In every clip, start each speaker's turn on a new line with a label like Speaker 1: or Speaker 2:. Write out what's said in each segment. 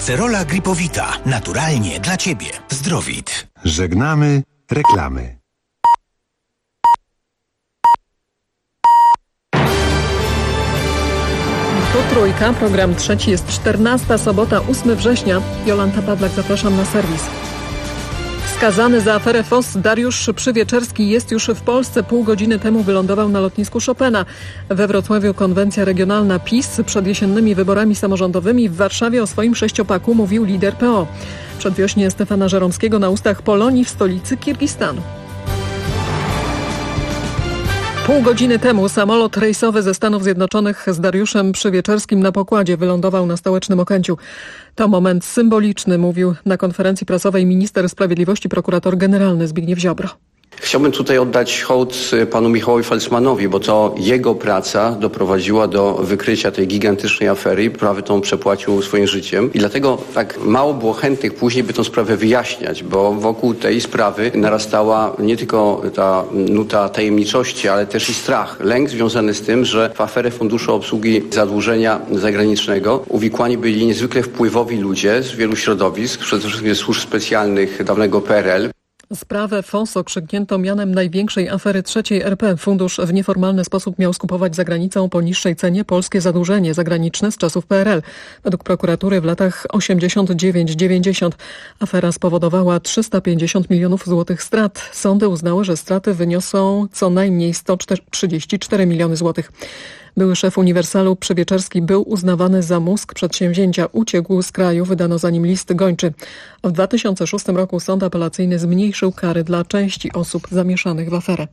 Speaker 1: Acerola Gripowita. Naturalnie dla Ciebie. Zdrowit.
Speaker 2: Żegnamy reklamy.
Speaker 3: Tu Trójka, program trzeci, jest 14, sobota, 8 września. Jolanta Pawlak, zapraszam na serwis. Skazany za aferę FOS Dariusz Przywieczerski jest już w Polsce. Pół godziny temu wylądował na lotnisku Chopina. We Wrocławiu konwencja regionalna PiS przed jesiennymi wyborami samorządowymi. W Warszawie o swoim sześciopaku mówił lider PO. Przedwiośnie Stefana Żeromskiego na ustach Polonii w stolicy Kirgistanu. Pół godziny temu samolot rejsowy ze Stanów Zjednoczonych z Dariuszem Przywieczerskim na pokładzie wylądował na stołecznym Okęciu. To moment symboliczny, mówił na konferencji prasowej minister sprawiedliwości prokurator generalny Zbigniew Ziobro.
Speaker 4: Chciałbym tutaj oddać hołd panu Michałowi Felsmanowi, bo to jego praca doprowadziła do wykrycia tej gigantycznej afery i prawie tą przepłacił swoim życiem. I dlatego tak mało było chętnych później, by tę sprawę wyjaśniać, bo wokół tej sprawy narastała nie tylko ta nuta tajemniczości, ale też i strach, lęk związany z tym, że w aferę Funduszu Obsługi Zadłużenia Zagranicznego uwikłani byli niezwykle wpływowi ludzie z wielu środowisk, przede wszystkim służb specjalnych dawnego PRL.
Speaker 3: Sprawę FOS okrzyknięto mianem największej afery III RP. Fundusz w nieformalny sposób miał skupować za granicą po niższej cenie polskie zadłużenie zagraniczne z czasów PRL. Według prokuratury w latach 89-90 afera spowodowała 350 milionów złotych strat. Sądy uznały, że straty wyniosą co najmniej 134 miliony złotych. Były szef Uniwersalu Przywieczerski był uznawany za mózg przedsięwzięcia. Uciekł z kraju, wydano za nim list gończy. W 2006 roku sąd apelacyjny zmniejszył kary dla części osób zamieszanych w aferę.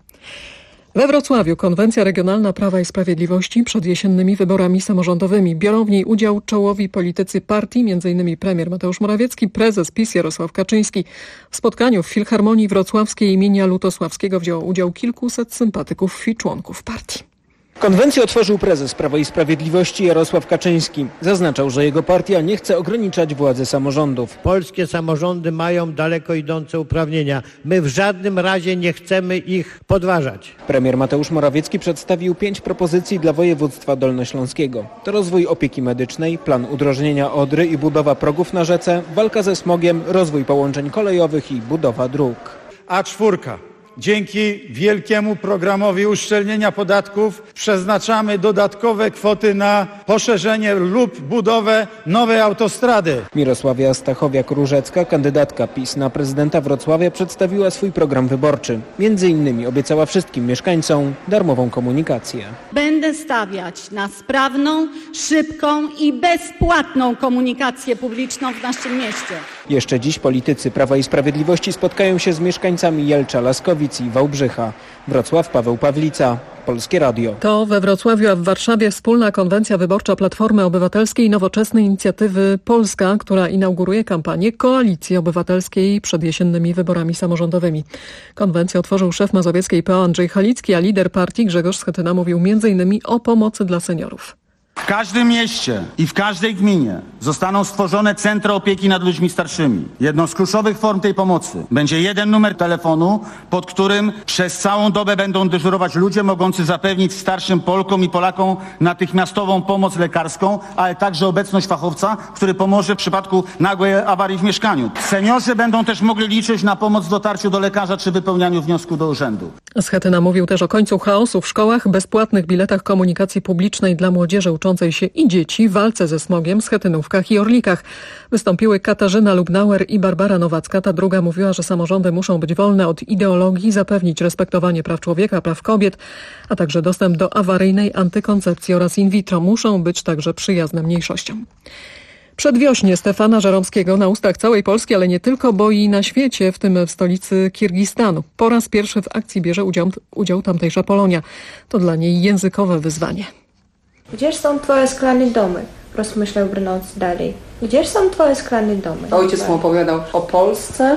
Speaker 3: We Wrocławiu konwencja regionalna Prawa i Sprawiedliwości przed jesiennymi wyborami samorządowymi. Biorą w niej udział czołowi politycy partii, m.in. premier Mateusz Morawiecki, prezes PiS Jarosław Kaczyński. W spotkaniu w Filharmonii Wrocławskiej imienia Lutosławskiego wzięło udział kilkuset sympatyków i członków partii.
Speaker 5: Konwencję otworzył prezes Prawa i Sprawiedliwości Jarosław Kaczyński. Zaznaczał, że jego partia nie chce ograniczać władzy samorządów.
Speaker 6: Polskie samorządy mają daleko idące uprawnienia. My w żadnym razie nie chcemy ich podważać.
Speaker 5: Premier Mateusz Morawiecki przedstawił 5 propozycji dla województwa dolnośląskiego. To rozwój opieki medycznej, plan udrożnienia Odry i budowa progów na rzece, walka ze smogiem, rozwój połączeń kolejowych i budowa dróg.
Speaker 7: A4. Dzięki wielkiemu programowi uszczelnienia podatków przeznaczamy dodatkowe kwoty na poszerzenie lub budowę nowej autostrady.
Speaker 5: Mirosławia Stachowiak-Różecka, kandydatka PiS na prezydenta Wrocławia, przedstawiła swój program wyborczy. Między innymi obiecała wszystkim mieszkańcom darmową komunikację.
Speaker 8: Będę stawiać na sprawną, szybką i bezpłatną komunikację publiczną w naszym mieście.
Speaker 5: Jeszcze dziś politycy Prawa i Sprawiedliwości spotkają się z mieszkańcami Jelcza, Laskowic i Wałbrzycha. Wrocław, Paweł Pawlica, Polskie Radio.
Speaker 3: To we Wrocławiu, a w Warszawie wspólna konwencja wyborcza Platformy Obywatelskiej i Nowoczesnej Inicjatywy Polska, która inauguruje kampanię Koalicji Obywatelskiej przed jesiennymi wyborami samorządowymi. Konwencję otworzył szef mazowieckiej PO Andrzej Halicki, a lider partii Grzegorz Schetyna mówił m.in. o pomocy dla seniorów.
Speaker 9: W każdym mieście i w każdej gminie zostaną stworzone centra opieki nad ludźmi starszymi. Jedną z kluczowych form tej pomocy będzie jeden numer telefonu, pod którym przez całą dobę będą dyżurować ludzie mogący zapewnić starszym Polkom i Polakom natychmiastową pomoc lekarską, ale także obecność fachowca, który pomoże w przypadku nagłej awarii w mieszkaniu. Seniorzy będą też mogli liczyć na pomoc w dotarciu do lekarza czy wypełnianiu wniosku do urzędu.
Speaker 3: Schetyna mówił też o końcu chaosu w szkołach, bezpłatnych biletach komunikacji publicznej dla młodzieży uczącej się i dzieci, walce ze smogiem, schetynówkach i orlikach. Wystąpiły Katarzyna Lubnauer i Barbara Nowacka. Ta druga mówiła, że samorządy muszą być wolne od ideologii, zapewnić respektowanie praw człowieka, praw kobiet, a także dostęp do awaryjnej antykoncepcji oraz in vitro. Muszą być także przyjazne mniejszościom. Przedwiośnie Stefana Żeromskiego na ustach całej Polski, ale nie tylko, bo i na świecie, w tym w stolicy Kirgistanu. Po raz pierwszy w akcji bierze udział tamtejsza Polonia. To dla niej językowe wyzwanie.
Speaker 10: Gdzież są twoje szklane domy? Rozmyślał brnąc dalej. Gdzież są twoje szklane domy?
Speaker 11: Ojciec mu opowiadał o Polsce,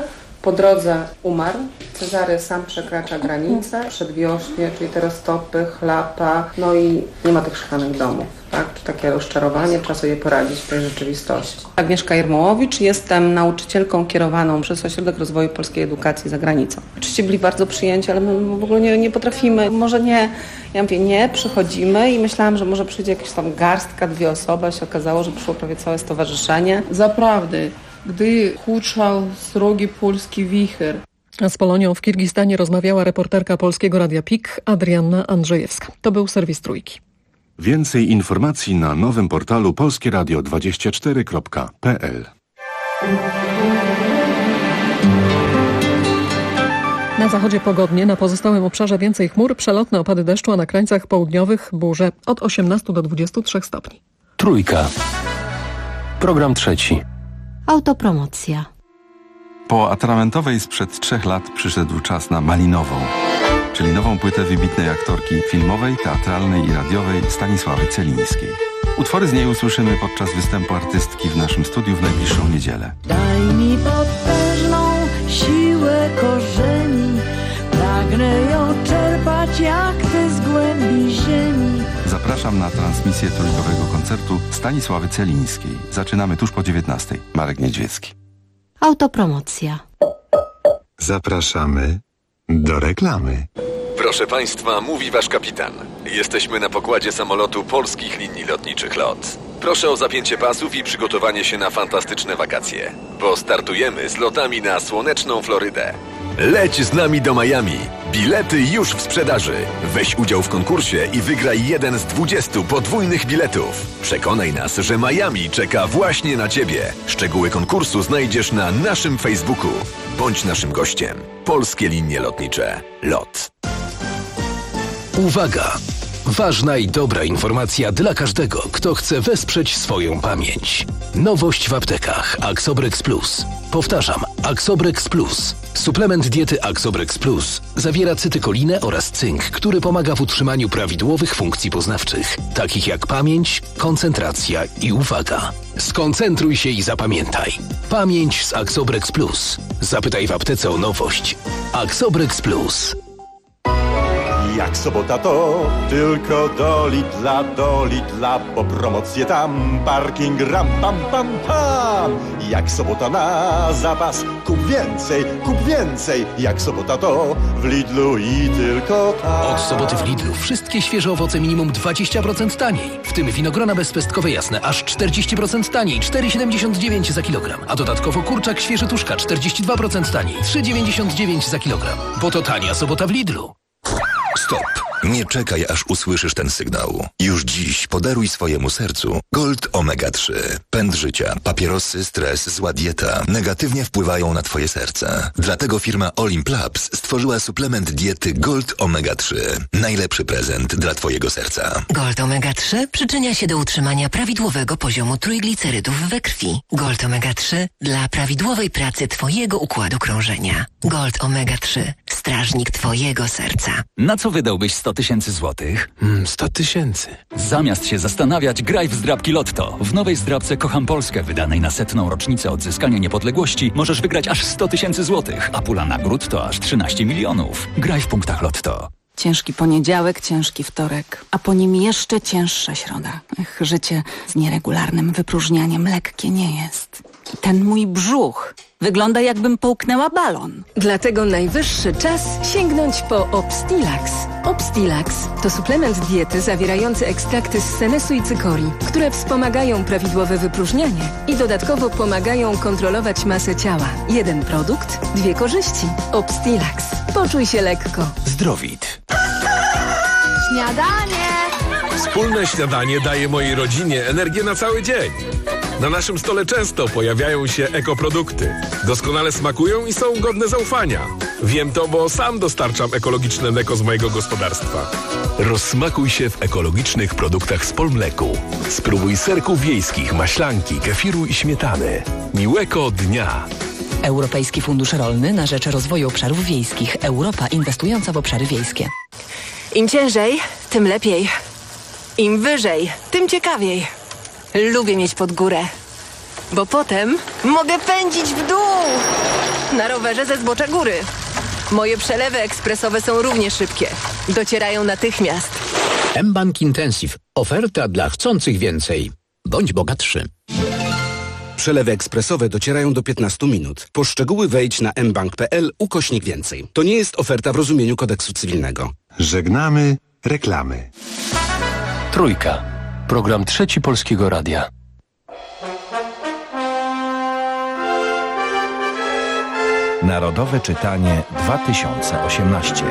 Speaker 11: Po drodze umarł. Cezary sam przekracza granicę, przedwiośnie, czyli te roztopy, chlapa, no i nie ma tych szklanych domów. Tak? Takie rozczarowanie, trzeba sobie poradzić w tej rzeczywistości. Agnieszka Jermołowicz, jestem nauczycielką kierowaną przez Ośrodek Rozwoju Polskiej Edukacji za granicą. Oczywiście byli bardzo przyjęci, ale my w ogóle nie potrafimy, może nie. Ja mówię, nie, przychodzimy i myślałam, że może przyjdzie jakaś tam garstka, 2 osoby, a się okazało, że przyszło prawie całe stowarzyszenie.
Speaker 12: Zaprawdę, gdy huczał srogi polski wicher.
Speaker 3: Z Polonią w Kirgistanie rozmawiała reporterka Polskiego Radia PIK Adrianna Andrzejewska. To był serwis Trójki.
Speaker 2: Więcej informacji na nowym portalu polskieradio24.pl.
Speaker 3: Na zachodzie pogodnie, na pozostałym obszarze więcej chmur, przelotne opady deszczu, a na krańcach południowych burze od 18 do 23 stopni.
Speaker 13: Trójka. Program trzeci.
Speaker 14: Autopromocja.
Speaker 15: Po atramentowej sprzed 3 lat przyszedł czas na malinową, czyli nową płytę wybitnej aktorki filmowej, teatralnej i radiowej Stanisławy Celińskiej. Utwory z niej usłyszymy podczas występu artystki w naszym studiu w najbliższą niedzielę.
Speaker 16: Daj mi potężną siłę korzeni, pragnę ją czerpać jak te z głębi ziemi.
Speaker 15: Zapraszam na transmisję trójkowego koncertu Stanisławy Celińskiej. Zaczynamy tuż po 19:00. Marek Niedźwiecki.
Speaker 14: Autopromocja.
Speaker 2: Zapraszamy do reklamy.
Speaker 17: Proszę Państwa, mówi Wasz kapitan. Jesteśmy na pokładzie samolotu Polskich Linii Lotniczych LOT. Proszę o zapięcie pasów i przygotowanie się na fantastyczne wakacje, bo startujemy z lotami na słoneczną Florydę. Leć z nami do Miami. Bilety już w sprzedaży. Weź udział w konkursie i wygraj jeden z 20 podwójnych biletów. Przekonaj nas, że Miami czeka właśnie na Ciebie. Szczegóły konkursu znajdziesz na naszym Facebooku. Bądź naszym gościem. Polskie Linie Lotnicze LOT.
Speaker 13: Uwaga! Ważna i dobra informacja dla każdego, kto chce wesprzeć swoją pamięć. Nowość w aptekach Axobrex Plus. Powtarzam, Axobrex Plus. Suplement diety Axobrex Plus zawiera cytykolinę oraz cynk, który pomaga w utrzymaniu prawidłowych funkcji poznawczych, takich jak pamięć, koncentracja i uwaga. Skoncentruj się i zapamiętaj. Pamięć z Axobrex Plus. Zapytaj w aptece o nowość. Axobrex Plus.
Speaker 18: Jak sobota to tylko do Lidla, bo promocje tam, parking ram pam pam pam. Jak sobota na zapas, kup więcej, jak sobota to w Lidlu i tylko tam.
Speaker 13: Od soboty w Lidlu wszystkie świeże owoce minimum 20% taniej, w tym winogrona bezpestkowe jasne aż 40% taniej, 4,79 za kilogram, a dodatkowo kurczak świeży tuszka 42% taniej, 3,99 za kilogram, bo to tania sobota w Lidlu.
Speaker 19: Stop! Nie czekaj, aż usłyszysz ten sygnał. Już dziś podaruj swojemu sercu Gold Omega 3. Pęd życia, papierosy, stres, zła dieta negatywnie wpływają na Twoje serce. Dlatego firma Olimplabs stworzyła suplement diety Gold Omega 3. Najlepszy prezent dla Twojego serca.
Speaker 20: Gold Omega 3 przyczynia się do utrzymania prawidłowego poziomu trójglicerydów we krwi. Gold Omega 3 dla prawidłowej pracy Twojego układu krążenia. Gold Omega 3. Strażnik Twojego serca.
Speaker 21: Na co wydałbyś 100 000 złotych?
Speaker 13: 100 000.
Speaker 21: Zamiast się zastanawiać, graj w zdrabki Lotto. W nowej zdrabce Kocham Polskę, wydanej na 100. rocznicę odzyskania niepodległości, możesz wygrać aż 100 000 złotych, a pula nagród to aż 13 milionów. Graj w punktach Lotto.
Speaker 22: Ciężki poniedziałek, ciężki wtorek, a po nim jeszcze cięższa środa. Życie z nieregularnym wypróżnianiem lekkie nie jest. Ten mój brzuch wygląda, jakbym połknęła balon.
Speaker 23: Dlatego najwyższy czas sięgnąć po Obstilax. Obstilax to suplement diety zawierający ekstrakty z senesu i cykorii, które wspomagają prawidłowe wypróżnianie i dodatkowo pomagają kontrolować masę ciała. Jeden produkt, 2 korzyści. Obstilax. Poczuj się lekko.
Speaker 1: Zdrowit.
Speaker 23: Śniadanie!
Speaker 24: Wspólne śniadanie daje mojej rodzinie energię na cały dzień. Na naszym stole często pojawiają się ekoprodukty. Doskonale smakują i są godne zaufania. Wiem to, bo sam dostarczam ekologiczne mleko z mojego gospodarstwa. Rozsmakuj się w ekologicznych produktach z Polmleku. Spróbuj serków wiejskich, maślanki, kefiru i śmietany. Miłego dnia!
Speaker 25: Europejski Fundusz Rolny na rzecz Rozwoju Obszarów Wiejskich. Europa inwestująca w obszary wiejskie.
Speaker 23: Im ciężej, tym lepiej. Im wyżej, tym ciekawiej. Lubię mieć pod górę. bo potem mogę pędzić w dół na rowerze ze zbocza góry. Moje przelewy ekspresowe są równie szybkie. Docierają natychmiast.
Speaker 1: mBank Intensive. Oferta dla chcących więcej. Bądź bogatszy.
Speaker 4: Przelewy ekspresowe docierają do 15 minut. Po szczegóły wejdź na mbank.pl/więcej. To nie jest oferta w rozumieniu kodeksu cywilnego.
Speaker 2: Żegnamy reklamy.
Speaker 5: Trójka. Program Trzeci Polskiego Radia.
Speaker 6: Narodowe Czytanie 2018.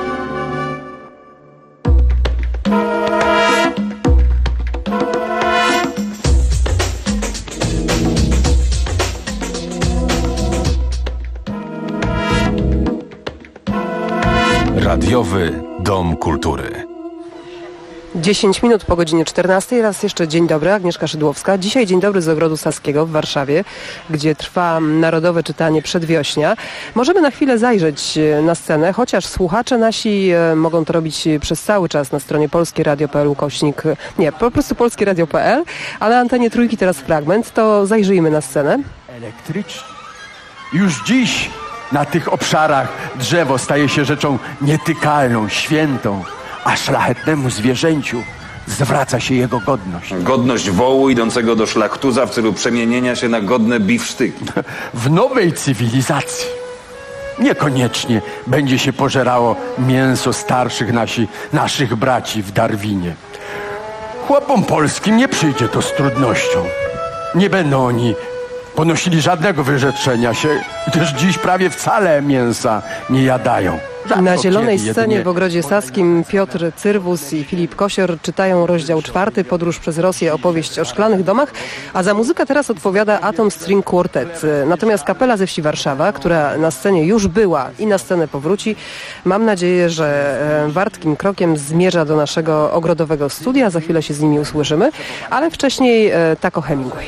Speaker 6: Radiowy Dom Kultury.
Speaker 7: 10 minut po godzinie 14. Raz jeszcze dzień dobry, Agnieszka Szydłowska. Dzisiaj dzień dobry z Ogrodu Saskiego w Warszawie, gdzie trwa Narodowe Czytanie Przedwiośnia. Możemy na chwilę zajrzeć na scenę, chociaż słuchacze nasi mogą to robić przez cały czas na stronie polskieradio.pl po prostu polskieradio.pl, ale na antenie Trójki teraz fragment, to zajrzyjmy na scenę.
Speaker 8: Elektryczni. Już dziś na tych obszarach drzewo staje się rzeczą nietykalną, świętą, a szlachetnemu zwierzęciu zwraca się jego godność.
Speaker 26: Godność wołu idącego do szlachtuza w celu przemienienia się na godne biwsztyki.
Speaker 8: W nowej cywilizacji niekoniecznie będzie się pożerało mięso starszych naszych braci w Darwinie. Chłopom polskim nie przyjdzie to z trudnością. Nie będą oni ponosili żadnego wyrzeczenia się, gdyż dziś prawie wcale mięsa nie jadają.
Speaker 7: Na zielonej scenie w Ogrodzie Saskim Piotr Cyrwus i Filip Kosior czytają rozdział 4, Podróż przez Rosję, opowieść o szklanych domach, a za muzykę teraz odpowiada Atom String Quartet. Natomiast kapela ze wsi Warszawa, która na scenie już była i na scenę powróci, mam nadzieję, że wartkim krokiem zmierza do naszego ogrodowego studia. Za chwilę się z nimi usłyszymy, ale wcześniej Taco Hemingway.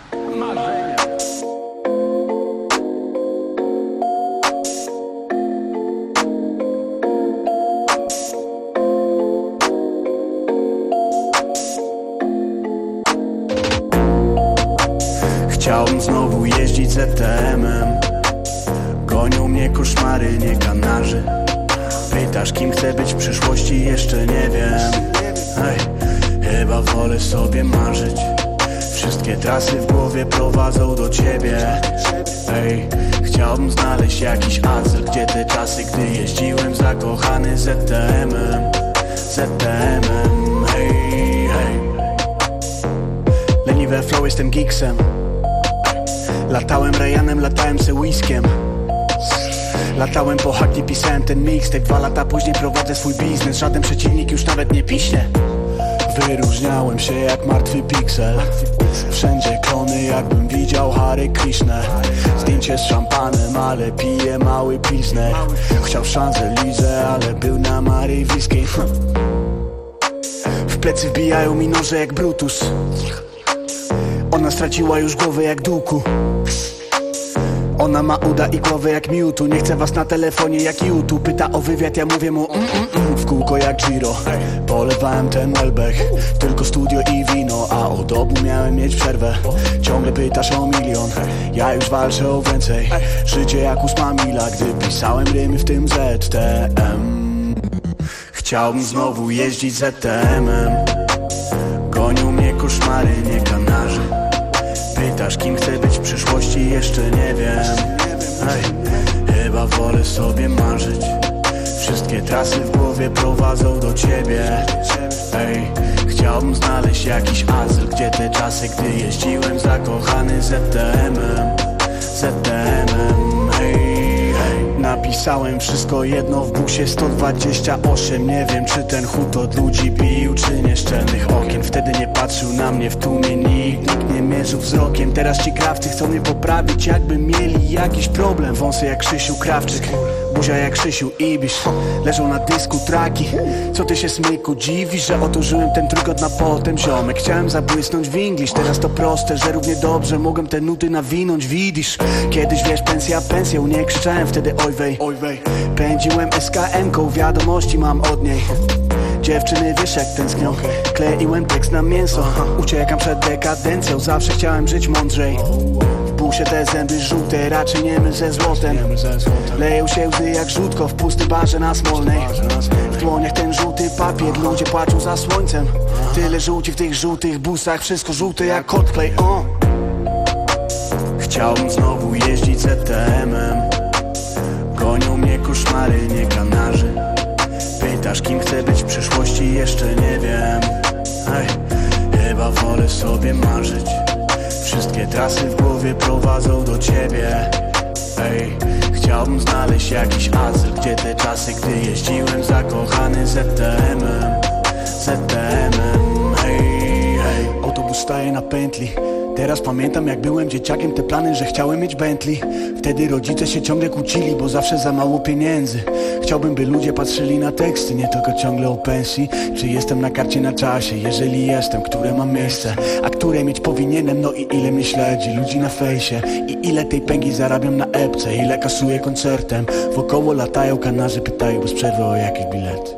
Speaker 27: Chciałbym znowu jeździć ZTM-em. Gonią mnie koszmary, nie kanarzy. Pytasz, kim chcę być w przyszłości, jeszcze nie wiem. Hej, chyba wolę sobie marzyć. Wszystkie trasy w głowie prowadzą do ciebie. Hej, chciałbym znaleźć jakiś azyl, gdzie te czasy, gdy jeździłem zakochany ZTM-em. ZTM-em, hej, hej. Leniwe flow, jestem geeksem. Latałem Ryanem, latałem se whiskiem. Latałem po Hackney, pisałem ten mixtape. 2 lata później prowadzę swój biznes. Żaden przeciwnik już nawet nie piśnie. Wyróżniałem się jak martwy piksel. Wszędzie klony, jakbym widział Hare Krishnę. Zdjęcie z szampanem, ale pije mały pilsner. Chciał szansę lizę, ale był na maryjwiskiej. W plecy wbijają mi noże jak Brutus. Ona straciła już głowę jak Duku. Ona ma uda i głowę jak Mewtwo. Nie chce was na telefonie jak YouTube. Pyta o wywiad, ja mówię mu w kółko jak Giro. Polewałem ten Welbeck, tylko studio i wino. A od obu miałem mieć przerwę. Ciągle pytasz o milion, ja już walczę o więcej. Życie jak 8 mila, gdy pisałem rymy w tym ZTM. Chciałbym znowu jeździć ZTM-em. Gonią mnie koszmary, nie kanarzy. Pytasz, kim chcę być w przyszłości, jeszcze nie wiem. Hej, chyba wolę sobie marzyć. Wszystkie trasy w głowie prowadzą do ciebie. Hej, chciałbym znaleźć jakiś azyl, gdzie te czasy, gdy jeździłem zakochany ZTM-em. ZTM-em, hej, hej. Napisałem wszystko jedno w busie 128. Nie wiem, czy ten chód od ludzi bił, czy nieszczelnych okien. Wtedy nie patrzył na mnie w tłumie nikt nie mierzył wzrokiem. Teraz ci krawcy chcą mnie poprawić, jakby mieli jakiś problem. Wąsy jak Krzysiu Krawczyk, buzia jak Krzysiu Ibisz. Leżą na dysku traki. Co ty się, smyku, dziwisz, że oto żyłem ten trójkąt na potem, ziomek. Chciałem zabłysnąć w English, teraz to proste, że równie dobrze mogłem te nuty nawinąć, widzisz. Kiedyś, wiesz, pensja, pensję, nie krzyczałem wtedy oj wej. Pędziłem SKM-ką, wiadomości mam od niej. Dziewczyny wiesz jak tęsknią. Kleiłem tekst na mięso. Uciekam przed dekadencją. Zawsze chciałem żyć mądrzej. Wpół się te zęby żółte, raczej nie myl ze złotem. Leją się łzy jak żółtko w pustym barze na Smolnej. W dłoniach ten żółty papier, ludzie płaczą za słońcem. Tyle żółci w tych żółtych busach, wszystko żółte jak Coldplay. Chciałbym znowu jeździć ZTM-em. Gonią mnie koszmary, nie kanarzy. Pytasz kim chcę być w przyszłości, jeszcze nie wiem. Chyba wolę sobie marzyć. Wszystkie trasy w głowie prowadzą do ciebie. Chciałbym znaleźć jakiś azyl, gdzie te czasy, gdy jeździłem zakochany ZTM-em. Autobus staje na pętli. Teraz pamiętam jak byłem dzieciakiem, te plany, że chciałem mieć Bentley. Wtedy rodzice się ciągle kłócili, bo zawsze za mało pieniędzy. Chciałbym, by ludzie patrzyli na teksty, nie tylko ciągle o pensji. Czy jestem na karcie na czasie? Jeżeli jestem, które mam miejsce? A które mieć powinienem? No i ile mnie śledzi ludzi na fejsie? I ile tej pęgi zarabiam na epce? Ile kasuję koncertem? Wokoło latają kanarze, pytają bez przerwy o jakiś bilet.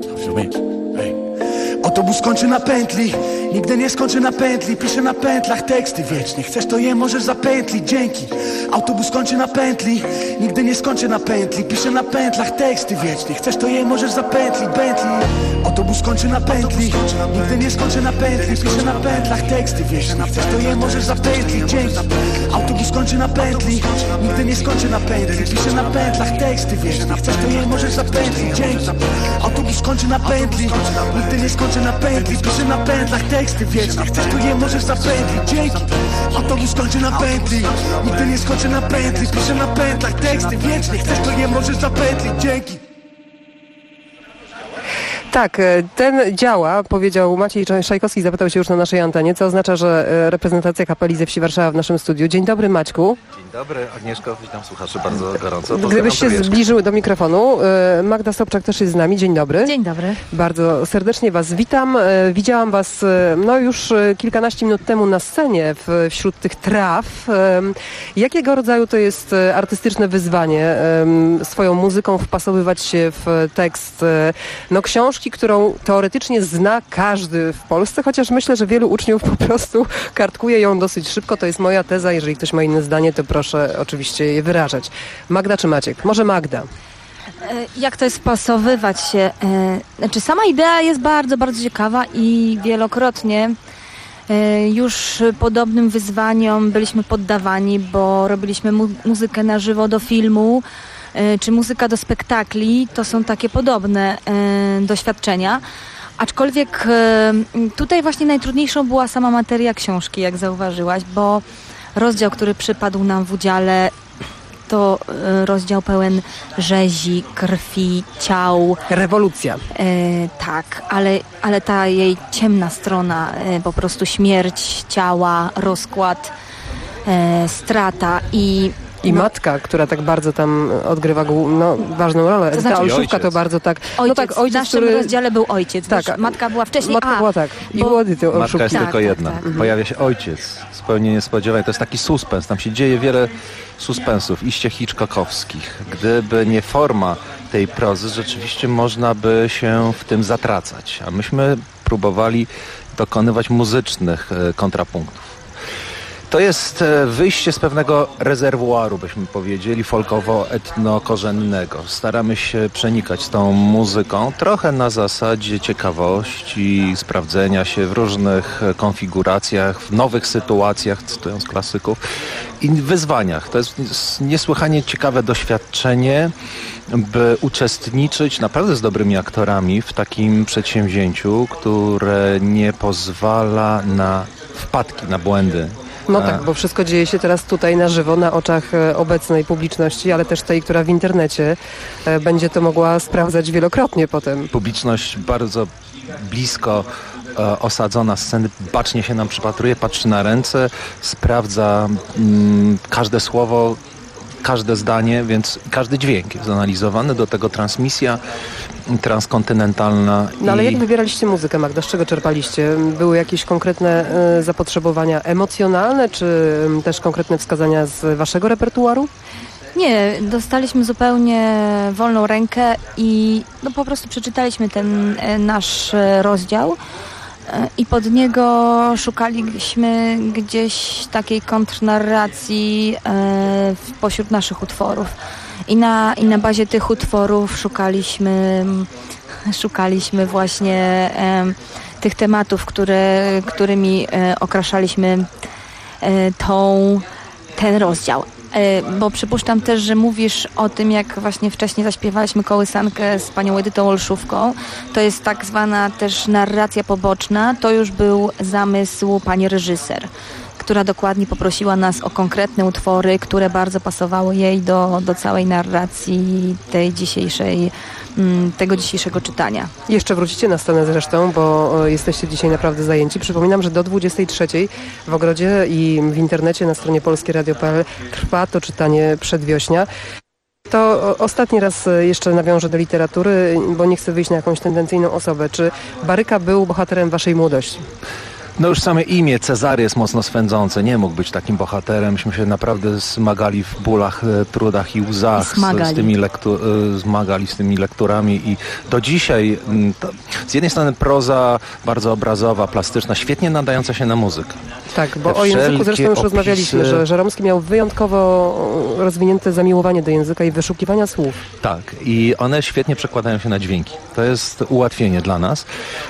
Speaker 27: Autobus skończy na pętli, nigdy nie skończy na pętli. Piszę na pętlach teksty wiecznie, chcesz to je możesz zapętlić, dzięki. Autobus skończy na pętli, nigdy nie skończy na pętli. Piszę na pętlach teksty wiecznie, chcesz to je możesz zapętlić, Bentley. Autobus skończy na pętli, nigdy nie skończy na pętli. Piszę na pętlach teksty wiecznie, chcesz to je możesz zapętlić, dzięki. Autobus skończy na pętli, nigdy nie skończy na pętli. Piszę na pętlach teksty wiecznie, chcesz to je możesz zapętlić, dzięki. Autobus skończy na pętli, nigdy nie skończy na pętli. Piszę na pętlach teksty wieczne, chcesz to je możesz zapętlić, dzięki. Autobus skończy na pętli, nigdy nie skończy na pętli. Piszę na pętlach teksty wieczne, chcesz to je możesz zapętlić, dzięki.
Speaker 7: Tak, ten działa, powiedział Maciej Szajkowski, zapytał się już na naszej antenie, co oznacza, że reprezentacja kapeli ze wsi Warszawa w naszym studiu. Dzień dobry, Maćku.
Speaker 3: Dzień dobry, Agnieszko, witam słuchaczy bardzo gorąco.
Speaker 7: Gdybyś się zbliżył do mikrofonu. Magda Sobczak też jest z nami. Dzień dobry.
Speaker 9: Dzień dobry.
Speaker 7: Bardzo serdecznie Was witam. Widziałam Was już kilkanaście minut temu na scenie wśród tych traw. Jakiego rodzaju to jest artystyczne wyzwanie swoją muzyką wpasowywać się w tekst książki, którą teoretycznie zna każdy w Polsce, chociaż myślę, że wielu uczniów po prostu kartkuje ją dosyć szybko. To jest moja teza. Jeżeli ktoś ma inne zdanie, to proszę oczywiście je wyrażać. Magda czy Maciek? Może Magda.
Speaker 9: Jak to jest wpasowywać się? Sama idea jest bardzo, bardzo ciekawa i wielokrotnie już podobnym wyzwaniom byliśmy poddawani, bo robiliśmy muzykę na żywo do filmu, czy muzyka do spektakli, to są takie podobne doświadczenia. Aczkolwiek tutaj właśnie najtrudniejszą była sama materia książki, jak zauważyłaś, bo rozdział, który przypadł nam w udziale, to rozdział pełen rzezi, krwi, ciał.
Speaker 7: Rewolucja.
Speaker 9: Tak, ale ta jej ciemna strona, po prostu śmierć ciała, rozkład, strata i
Speaker 7: matka, która tak bardzo tam odgrywa ważną rolę.
Speaker 9: To znaczy,
Speaker 7: ta Olszówka to bardzo tak...
Speaker 9: Ojciec, w naszym rozdziale był ojciec. Tak. Matka była wcześniej.
Speaker 7: Matka była tak. I było
Speaker 3: matka jest tylko jedna. Pojawia się ojciec. Zupełnie niespodziewanie. To jest taki suspens. Tam się dzieje wiele suspensów, iście hitchcockowskich. Gdyby nie forma tej prozy, rzeczywiście można by się w tym zatracać. A myśmy próbowali dokonywać muzycznych kontrapunktów. To jest wyjście z pewnego rezerwuaru, byśmy powiedzieli, folkowo-etnokorzennego. Staramy się przenikać z tą muzyką trochę na zasadzie ciekawości, sprawdzenia się w różnych konfiguracjach, w nowych sytuacjach, cytując klasyków, i wyzwaniach. To jest niesłychanie ciekawe doświadczenie, by uczestniczyć naprawdę z dobrymi aktorami w takim przedsięwzięciu, które nie pozwala na wpadki, na błędy.
Speaker 7: No tak, bo wszystko dzieje się teraz tutaj na żywo, na oczach obecnej publiczności, ale też tej, która w internecie będzie to mogła sprawdzać wielokrotnie potem.
Speaker 3: Publiczność bardzo blisko osadzona sceny, bacznie się nam przypatruje, patrzy na ręce, sprawdza każde słowo, każde zdanie, więc każdy dźwięk jest analizowany, do tego transmisja transkontynentalna.
Speaker 7: No ale jak wybieraliście muzykę, Magda? Z czego czerpaliście? Były jakieś konkretne zapotrzebowania emocjonalne, czy też konkretne wskazania z waszego repertuaru?
Speaker 9: Nie, dostaliśmy zupełnie wolną rękę i po prostu przeczytaliśmy ten nasz rozdział i pod niego szukaliśmy gdzieś takiej kontrnarracji pośród naszych utworów. I na bazie tych utworów szukaliśmy właśnie tych tematów, którymi okraszaliśmy ten rozdział. Bo przypuszczam też, że mówisz o tym, jak właśnie wcześniej zaśpiewaliśmy kołysankę z panią Edytą Olszówką. To jest tak zwana też narracja poboczna. To już był zamysł pani reżyser, która dokładnie poprosiła nas o konkretne utwory, które bardzo pasowały jej do całej narracji tego dzisiejszego czytania.
Speaker 7: Jeszcze wrócicie na scenę zresztą, bo jesteście dzisiaj naprawdę zajęci. Przypominam, że do 23:00 w Ogrodzie i w internecie na stronie polskieradio.pl trwa to czytanie przedwiośnia. To ostatni raz jeszcze nawiążę do literatury, bo nie chcę wyjść na jakąś tendencyjną osobę. Czy Baryka był bohaterem waszej młodości?
Speaker 3: No już same imię Cezary jest mocno swędzące. Nie mógł być takim bohaterem. Myśmy się naprawdę zmagali w bólach, trudach i łzach zmagali z tymi lekturami i do dzisiaj z jednej strony proza bardzo obrazowa, plastyczna, świetnie nadająca się na muzykę.
Speaker 7: Tak, bo o języku zresztą już rozmawialiśmy, że Żeromski miał wyjątkowo rozwinięte zamiłowanie do języka i wyszukiwania słów.
Speaker 3: Tak, i one świetnie przekładają się na dźwięki. To jest ułatwienie dla nas.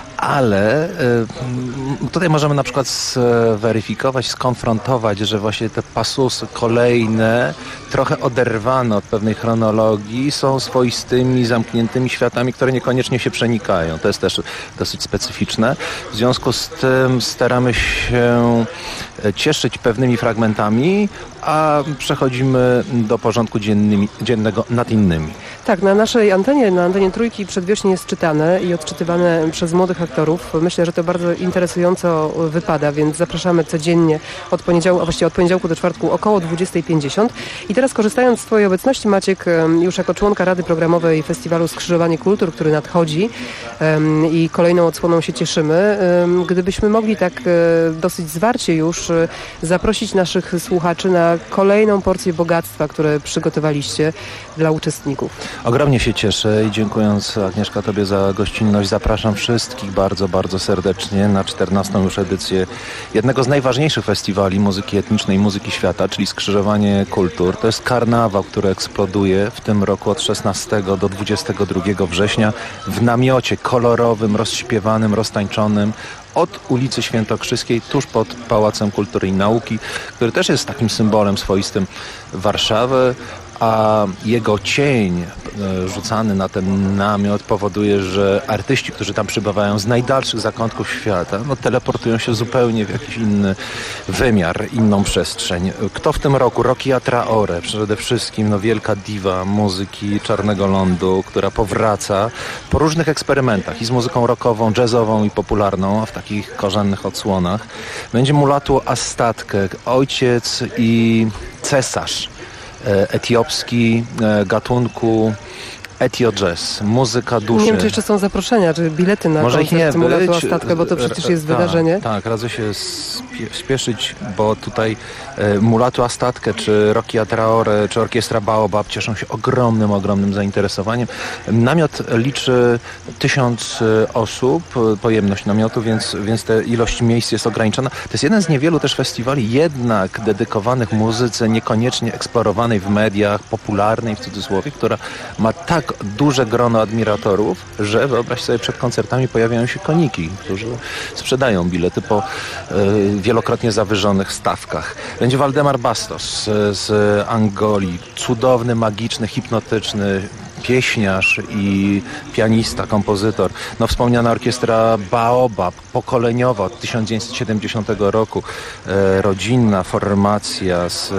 Speaker 3: Ale tutaj możemy na przykład zweryfikować, skonfrontować, że właśnie te pasusy kolejne, trochę oderwane od pewnej chronologii, są swoistymi, zamkniętymi światami, które niekoniecznie się przenikają. To jest też dosyć specyficzne. W związku z tym staramy się cieszyć pewnymi fragmentami, a przechodzimy do porządku dziennego nad innymi.
Speaker 7: Tak, na naszej antenie, na antenie Trójki przedwiośnie jest czytane i odczytywane przez młodych aktorów. Myślę, że to bardzo interesująco wypada, więc zapraszamy codziennie od poniedziałku do czwartku około 20:50. I teraz korzystając z twojej obecności, Maciek, już jako członka Rady Programowej Festiwalu Skrzyżowanie Kultur, który nadchodzi i kolejną odsłoną się cieszymy, gdybyśmy mogli tak dosyć zwarcie już zaprosić naszych słuchaczy na kolejną porcję bogactwa, które przygotowaliście dla uczestników.
Speaker 3: Ogromnie się cieszę i dziękując, Agnieszka, tobie za gościnność, zapraszam wszystkich bardzo, bardzo serdecznie na 14. już edycję jednego z najważniejszych festiwali muzyki etnicznej i muzyki świata, czyli Skrzyżowanie Kultur. To jest karnawał, który eksploduje w tym roku od 16 do 22 września w namiocie kolorowym, rozśpiewanym, roztańczonym od ulicy Świętokrzyskiej, tuż pod Pałacem Kultury i Nauki, który też jest takim symbolem swoistym Warszawy, a jego cień rzucany na ten namiot powoduje, że artyści, którzy tam przybywają z najdalszych zakątków świata, teleportują się zupełnie w jakiś inny wymiar, inną przestrzeń. Kto w tym roku? Rokia Traore, przede wszystkim wielka diwa muzyki Czarnego Lądu, która powraca po różnych eksperymentach i z muzyką rockową, jazzową i popularną, a w takich korzennych odsłonach. Będzie Mulatu Astatke, ojciec i cesarz etiopski gatunku Etio Jazz, muzyka duszy.
Speaker 7: Nie wiem, czy jeszcze są zaproszenia, czy bilety na koncert Mulatu Astatkę, bo to przecież jest wydarzenie.
Speaker 3: Tak, radzę się spieszyć, bo tutaj Mulatu Astatkę, czy Rokia Traore, czy Orkiestra Baobab cieszą się ogromnym zainteresowaniem. Namiot liczy 1000 osób, pojemność namiotu, więc ta ilość miejsc jest ograniczona. To jest jeden z niewielu też festiwali jednak dedykowanych muzyce niekoniecznie eksplorowanej w mediach, popularnej w cudzysłowie, która ma tak duże grono admiratorów, że wyobraź sobie, przed koncertami pojawiają się koniki, którzy sprzedają bilety po wielokrotnie zawyżonych stawkach. Będzie Waldemar Bastos z Angolii, cudowny, magiczny, hipnotyczny pieśniarz i pianista, kompozytor. Wspomniana orkiestra Baobab, pokoleniowa od 1970 roku, rodzinna formacja z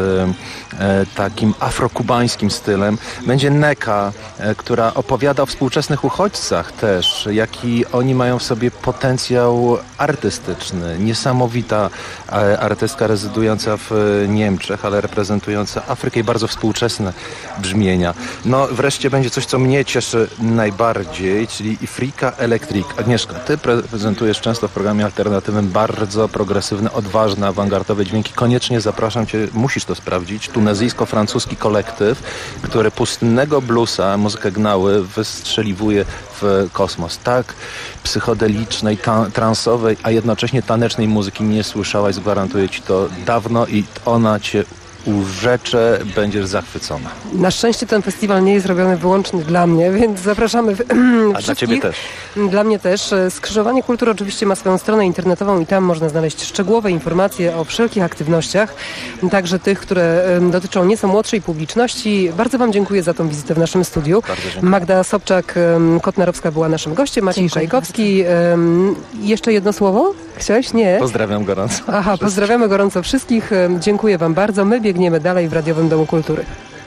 Speaker 3: takim afrokubańskim stylem. Będzie Neka, która opowiada o współczesnych uchodźcach też, jaki oni mają w sobie potencjał artystyczny. Niesamowita artystka rezydująca w Niemczech, ale reprezentująca Afrykę i bardzo współczesne brzmienia. Wreszcie będzie coś coś, co mnie cieszy najbardziej, czyli Ifrika Electric. Agnieszka, ty prezentujesz często w programie alternatywnym bardzo progresywne, odważne, awangardowe dźwięki. Koniecznie zapraszam cię, musisz to sprawdzić. Tunezyjsko-francuski kolektyw, który pustynnego bluesa, muzykę gnały, wystrzeliwuje w kosmos. Tak psychodelicznej, transowej, a jednocześnie tanecznej muzyki nie słyszałaś, gwarantuję ci to dawno i ona cię urzecze, będziesz zachwycona.
Speaker 7: Na szczęście ten festiwal nie jest robiony wyłącznie dla mnie, więc zapraszamy
Speaker 3: A dla ciebie też.
Speaker 7: Dla mnie też. Skrzyżowanie Kultury oczywiście ma swoją stronę internetową i tam można znaleźć szczegółowe informacje o wszelkich aktywnościach, także tych, które dotyczą nieco młodszej publiczności. Bardzo wam dziękuję za tą wizytę w naszym studiu. Magda Sobczak-Kotnerowska była naszym gościem, Maciej Szajkowski. Jeszcze jedno słowo? Chciałeś? Nie?
Speaker 3: Pozdrawiam gorąco.
Speaker 7: Aha, pozdrawiamy gorąco wszystkich. Dziękuję wam bardzo. My biegniemy dalej w Radiowym Domu Kultury.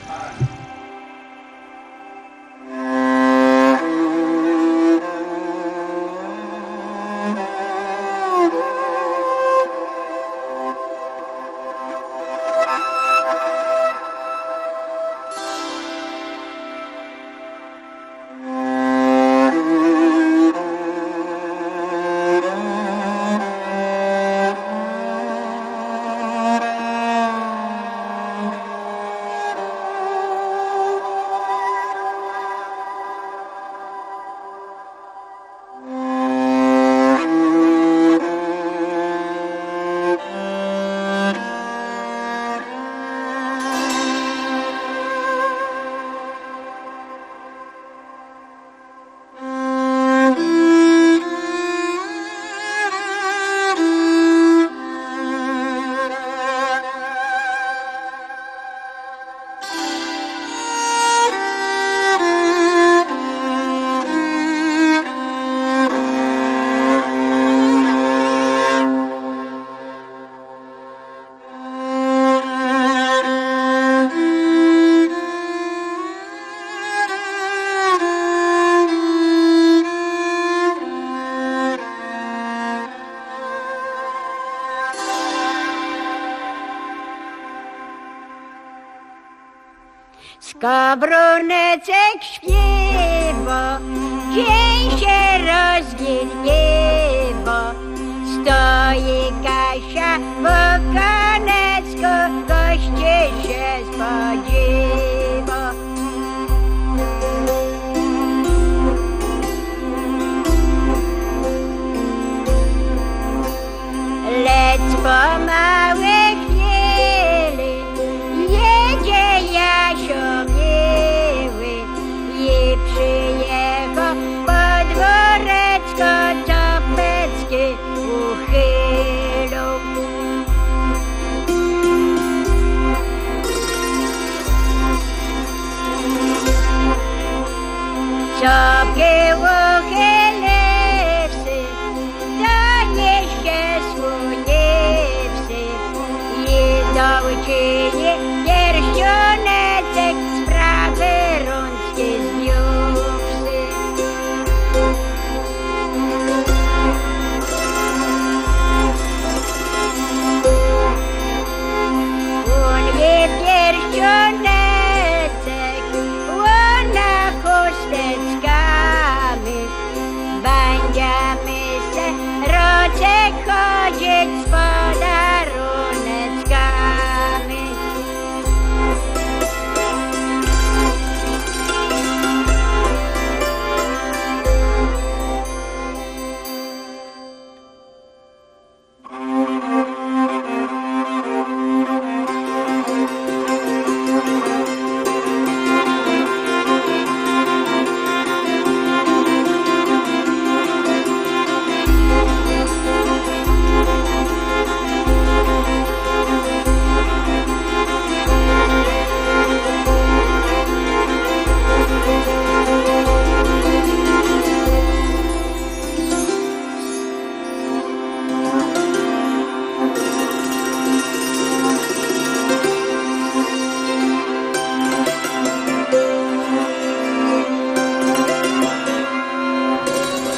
Speaker 10: Skowroneczek śpiewa, dzień się rozwil niebo. Stoi Kasia w okonecku, goście się spodziewa. Lec po małej chwili jedzie Jasio miły i przyjechał po dworecko, czapeczki uchylą.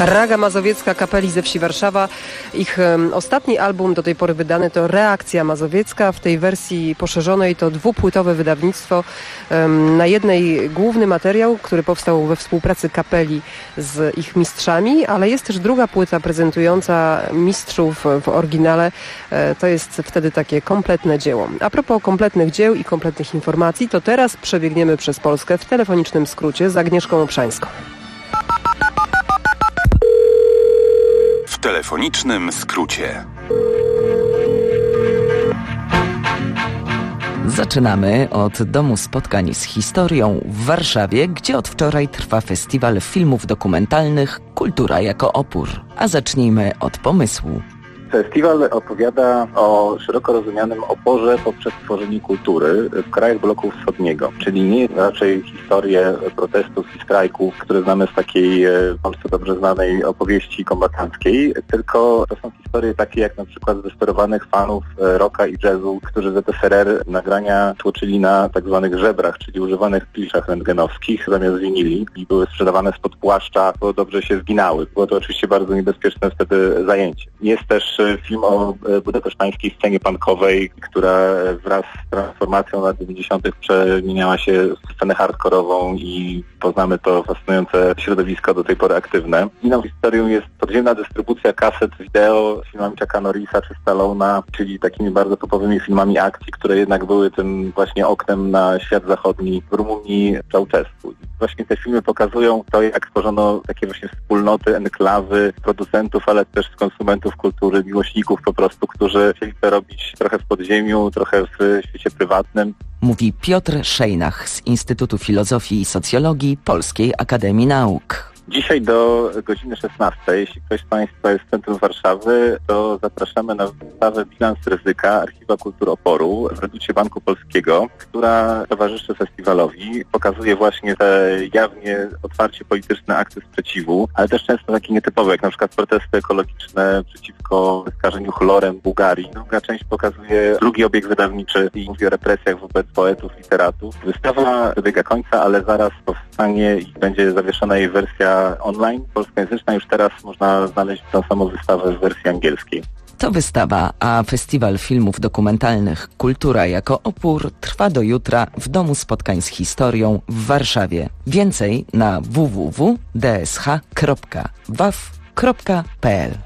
Speaker 7: Raga Mazowiecka kapeli ze wsi Warszawa. Ich ostatni album do tej pory wydany to Reakcja Mazowiecka. W tej wersji poszerzonej to 2-płytowe wydawnictwo. Na jednej główny materiał, który powstał we współpracy kapeli z ich mistrzami, ale jest też druga płyta prezentująca mistrzów w oryginale. To jest wtedy takie kompletne dzieło. A propos kompletnych dzieł i kompletnych informacji, to teraz przebiegniemy przez Polskę w telefonicznym skrócie z Agnieszką Obszańską.
Speaker 6: W telefonicznym skrócie.
Speaker 11: Zaczynamy od Domu Spotkań z Historią w Warszawie, gdzie od wczoraj trwa festiwal filmów dokumentalnych Kultura jako opór. A zacznijmy od pomysłu.
Speaker 12: Festiwal opowiada o szeroko rozumianym oporze poprzez tworzenie kultury w krajach bloku wschodniego, czyli nie raczej historie protestów i strajków, które znamy z takiej w Polsce dobrze znanej opowieści kombatanckiej, tylko to są historie takie jak na przykład zdesperowanych fanów rocka i jazzu, którzy w ZSRR nagrania tłoczyli na tak zwanych żebrach, czyli używanych kliszach rentgenowskich zamiast winili i były sprzedawane spod płaszcza, bo dobrze się zginały. Było to oczywiście bardzo niebezpieczne wtedy zajęcie. Jest też film o budapesztańskiej scenie punkowej, która wraz z transformacją lat 90. przemieniała się w scenę hardkorową i poznamy to fascynujące środowisko do tej pory aktywne. Inną historią jest podziemna dystrybucja kaset wideo z filmami Chucka Norrisa czy Stallona, czyli takimi bardzo topowymi filmami akcji, które jednak były tym właśnie oknem na świat zachodni w Rumunii Ceausescu. Właśnie te filmy pokazują to, jak stworzono takie właśnie wspólnoty, enklawy producentów, ale też konsumentów kultury, miłośników po prostu, którzy chcieli to robić trochę w podziemiu, trochę w świecie prywatnym.
Speaker 11: Mówi Piotr Szejnach z Instytutu Filozofii i Socjologii Polskiej Akademii Nauk.
Speaker 12: Dzisiaj do godziny 16, jeśli ktoś z Państwa jest w centrum Warszawy, to zapraszamy na wystawę Bilans ryzyka Archiwa Kultur Oporu w Reducie Banku Polskiego, która towarzyszy festiwalowi. Pokazuje właśnie te jawnie otwarcie polityczne akty sprzeciwu, ale też często takie nietypowe, jak na przykład protesty ekologiczne przeciwko skażeniu chlorem w Bułgarii. Druga część pokazuje drugi obieg wydawniczy i mówi o represjach wobec poetów, literatów. Wystawa dobiega końca, ale zaraz powstanie i będzie zawieszona jej wersja online, polskojęzyczna. Już teraz można znaleźć tę samą wystawę w wersji angielskiej.
Speaker 11: To wystawa, a festiwal filmów dokumentalnych Kultura jako opór trwa do jutra w Domu Spotkań z Historią w Warszawie. Więcej na www.dsh.waw.pl.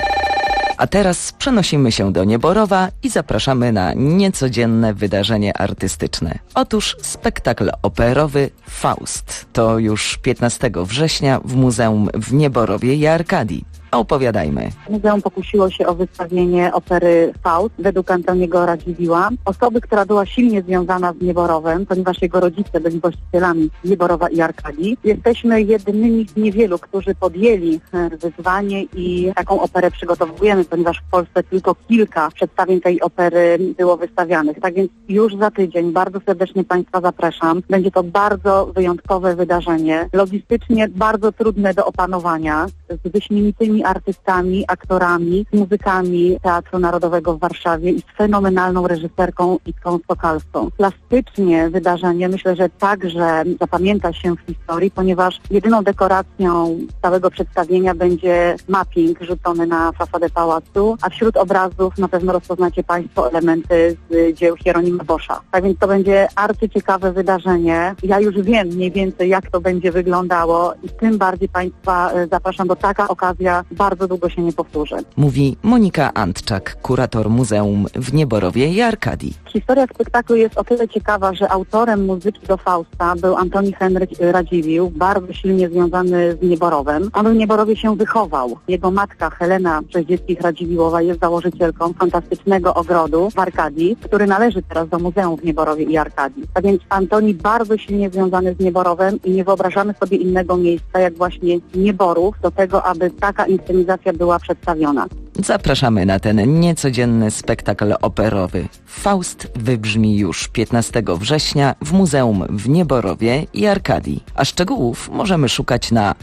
Speaker 11: A teraz przenosimy się do Nieborowa i zapraszamy na niecodzienne wydarzenie artystyczne. Otóż spektakl operowy Faust. To już 15 września w Muzeum w Nieborowie i Arkadii. Opowiadajmy.
Speaker 14: Muzeum pokusiło się o wystawienie opery Faust według Antoniego Radziwiłła. Osoby, która była silnie związana z Nieborowem, ponieważ jego rodzice byli właścicielami Nieborowa i Arkadii. Jesteśmy jednymi z niewielu, którzy podjęli wyzwanie i taką operę przygotowujemy, ponieważ w Polsce tylko kilka przedstawień tej opery było wystawianych. Tak więc już za tydzień bardzo serdecznie Państwa zapraszam. Będzie to bardzo wyjątkowe wydarzenie. Logistycznie bardzo trudne do opanowania, z wyśmienitymi artystami, aktorami, muzykami Teatru Narodowego w Warszawie i z fenomenalną reżyserką Itką Sokalską. Plastycznie wydarzenie myślę, że także zapamięta się w historii, ponieważ jedyną dekoracją całego przedstawienia będzie mapping rzucony na fasadę pałacu, a wśród obrazów na pewno rozpoznacie Państwo elementy z dzieł Hieronima Boscha. Tak więc to będzie arcyciekawe wydarzenie. Ja już wiem mniej więcej, jak to będzie wyglądało i tym bardziej Państwa zapraszam, bo taka okazja bardzo długo się nie powtórzy.
Speaker 11: Mówi Monika Antczak, kurator Muzeum w Nieborowie i Arkadii.
Speaker 14: Historia spektaklu jest o tyle ciekawa, że autorem muzyki do Fausta był Antoni Henryk Radziwiłł, bardzo silnie związany z Nieborowem. On w Nieborowie się wychował. Jego matka Helena Brzeździeckich-Radziwiłłowa jest założycielką fantastycznego ogrodu w Arkadii, który należy teraz do Muzeum w Nieborowie i Arkadii. A więc Antoni bardzo silnie związany z Nieborowem i nie wyobrażamy sobie innego miejsca jak właśnie Nieborów do tego, aby taka inscenizacja była przedstawiona.
Speaker 11: Zapraszamy na ten niecodzienny spektakl operowy. Faust wybrzmi już 15 września w Muzeum w Nieborowie i Arkadii. A szczegółów możemy szukać na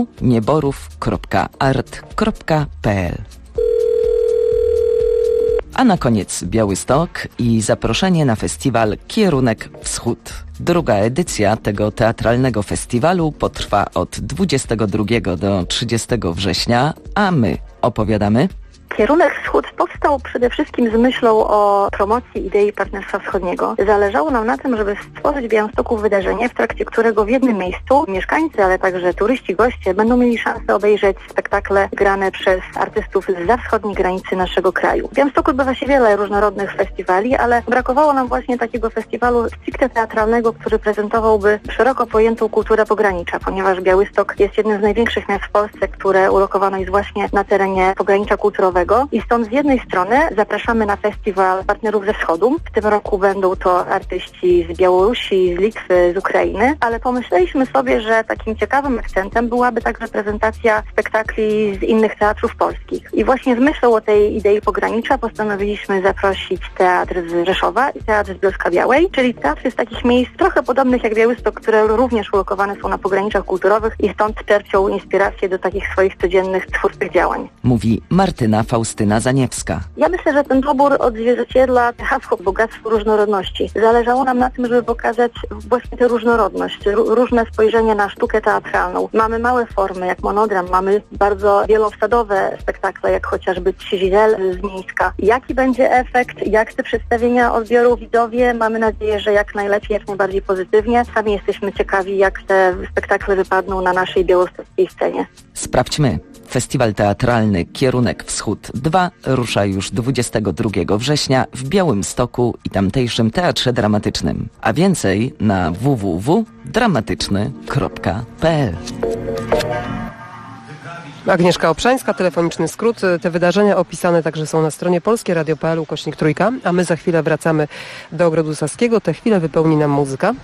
Speaker 11: www.nieborów.art.pl. A na koniec Białystok i zaproszenie na festiwal Kierunek Wschód. Druga edycja tego teatralnego festiwalu potrwa od 22 do 30 września, a my opowiadamy.
Speaker 14: Kierunek Wschód powstał przede wszystkim z myślą o promocji idei Partnerstwa Wschodniego. Zależało nam na tym, żeby stworzyć w Białymstoku wydarzenie, w trakcie którego w jednym miejscu mieszkańcy, ale także turyści, goście będą mieli szansę obejrzeć spektakle grane przez artystów zza wschodniej granicy naszego kraju. W Białymstoku odbywa się wiele różnorodnych festiwali, ale brakowało nam właśnie takiego festiwalu stricte teatralnego, który prezentowałby szeroko pojętą kulturę pogranicza, ponieważ Białystok jest jednym z największych miast w Polsce, które ulokowane jest właśnie na terenie pogranicza kulturowego. I stąd z jednej strony zapraszamy na festiwal partnerów ze wschodu. W tym roku będą to artyści z Białorusi, z Litwy, z Ukrainy, ale pomyśleliśmy sobie, że takim ciekawym akcentem byłaby także prezentacja spektakli z innych teatrów polskich. I właśnie z myślą o tej idei pogranicza postanowiliśmy zaprosić teatr z Rzeszowa i teatr z Bielska-Białej, czyli teatry z takich miejsc trochę podobnych jak Białystok, które również ulokowane są na pograniczach kulturowych i stąd czerpią inspirację do takich swoich codziennych twórczych działań.
Speaker 11: Mówi Martyna Faustyna Zaniewska.
Speaker 14: Ja myślę, że ten dobór odzwierciedla hasło bogactwo różnorodności. Zależało nam na tym, żeby pokazać właśnie tę różnorodność, różne spojrzenie na sztukę teatralną. Mamy małe formy jak monodram, mamy bardzo wieloobsadowe spektakle, jak chociażby Cizizel z Mińska. Jaki będzie efekt, jak te przedstawienia odbiorą widzowie? Mamy nadzieję, że jak najlepiej, jak najbardziej pozytywnie. Sami jesteśmy ciekawi, jak te spektakle wypadną na naszej białostockiej scenie.
Speaker 11: Sprawdźmy. Festiwal teatralny Kierunek Wschód 2 rusza już 22 września w Białymstoku i tamtejszym Teatrze Dramatycznym. A więcej na www.dramatyczny.pl.
Speaker 7: Agnieszka Obszańska, telefoniczny skrót. Te wydarzenia opisane także są na stronie polskieradio.pl/3, a my za chwilę wracamy do Ogrodu Saskiego. Tę chwilę wypełni nam muzyka.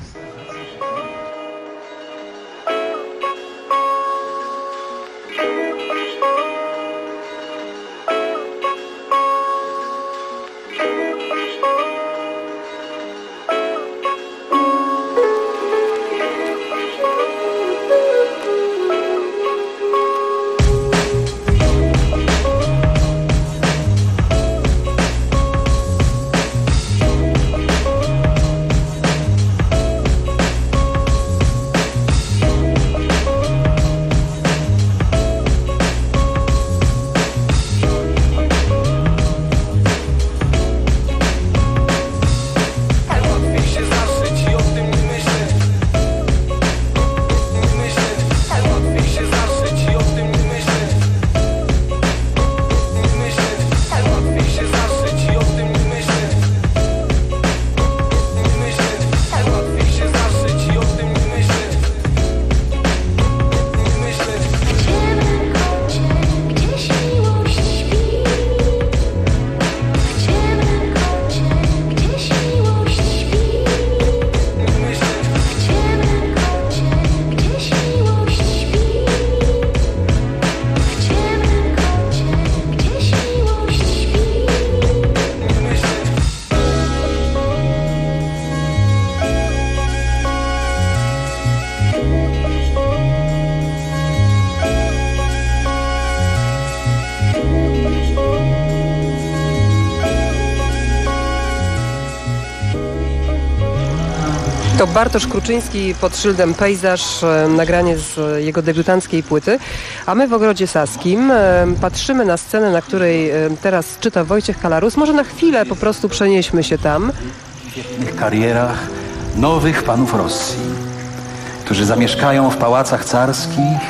Speaker 7: To Bartosz Kruczyński pod szyldem Pejzaż, nagranie z jego debiutanckiej płyty. A my w Ogrodzie Saskim patrzymy na scenę, na której teraz czyta Wojciech Kalarus. Może na chwilę po prostu przenieśmy się tam.
Speaker 13: W świetnych karierach nowych panów Rosji, którzy zamieszkają w pałacach carskich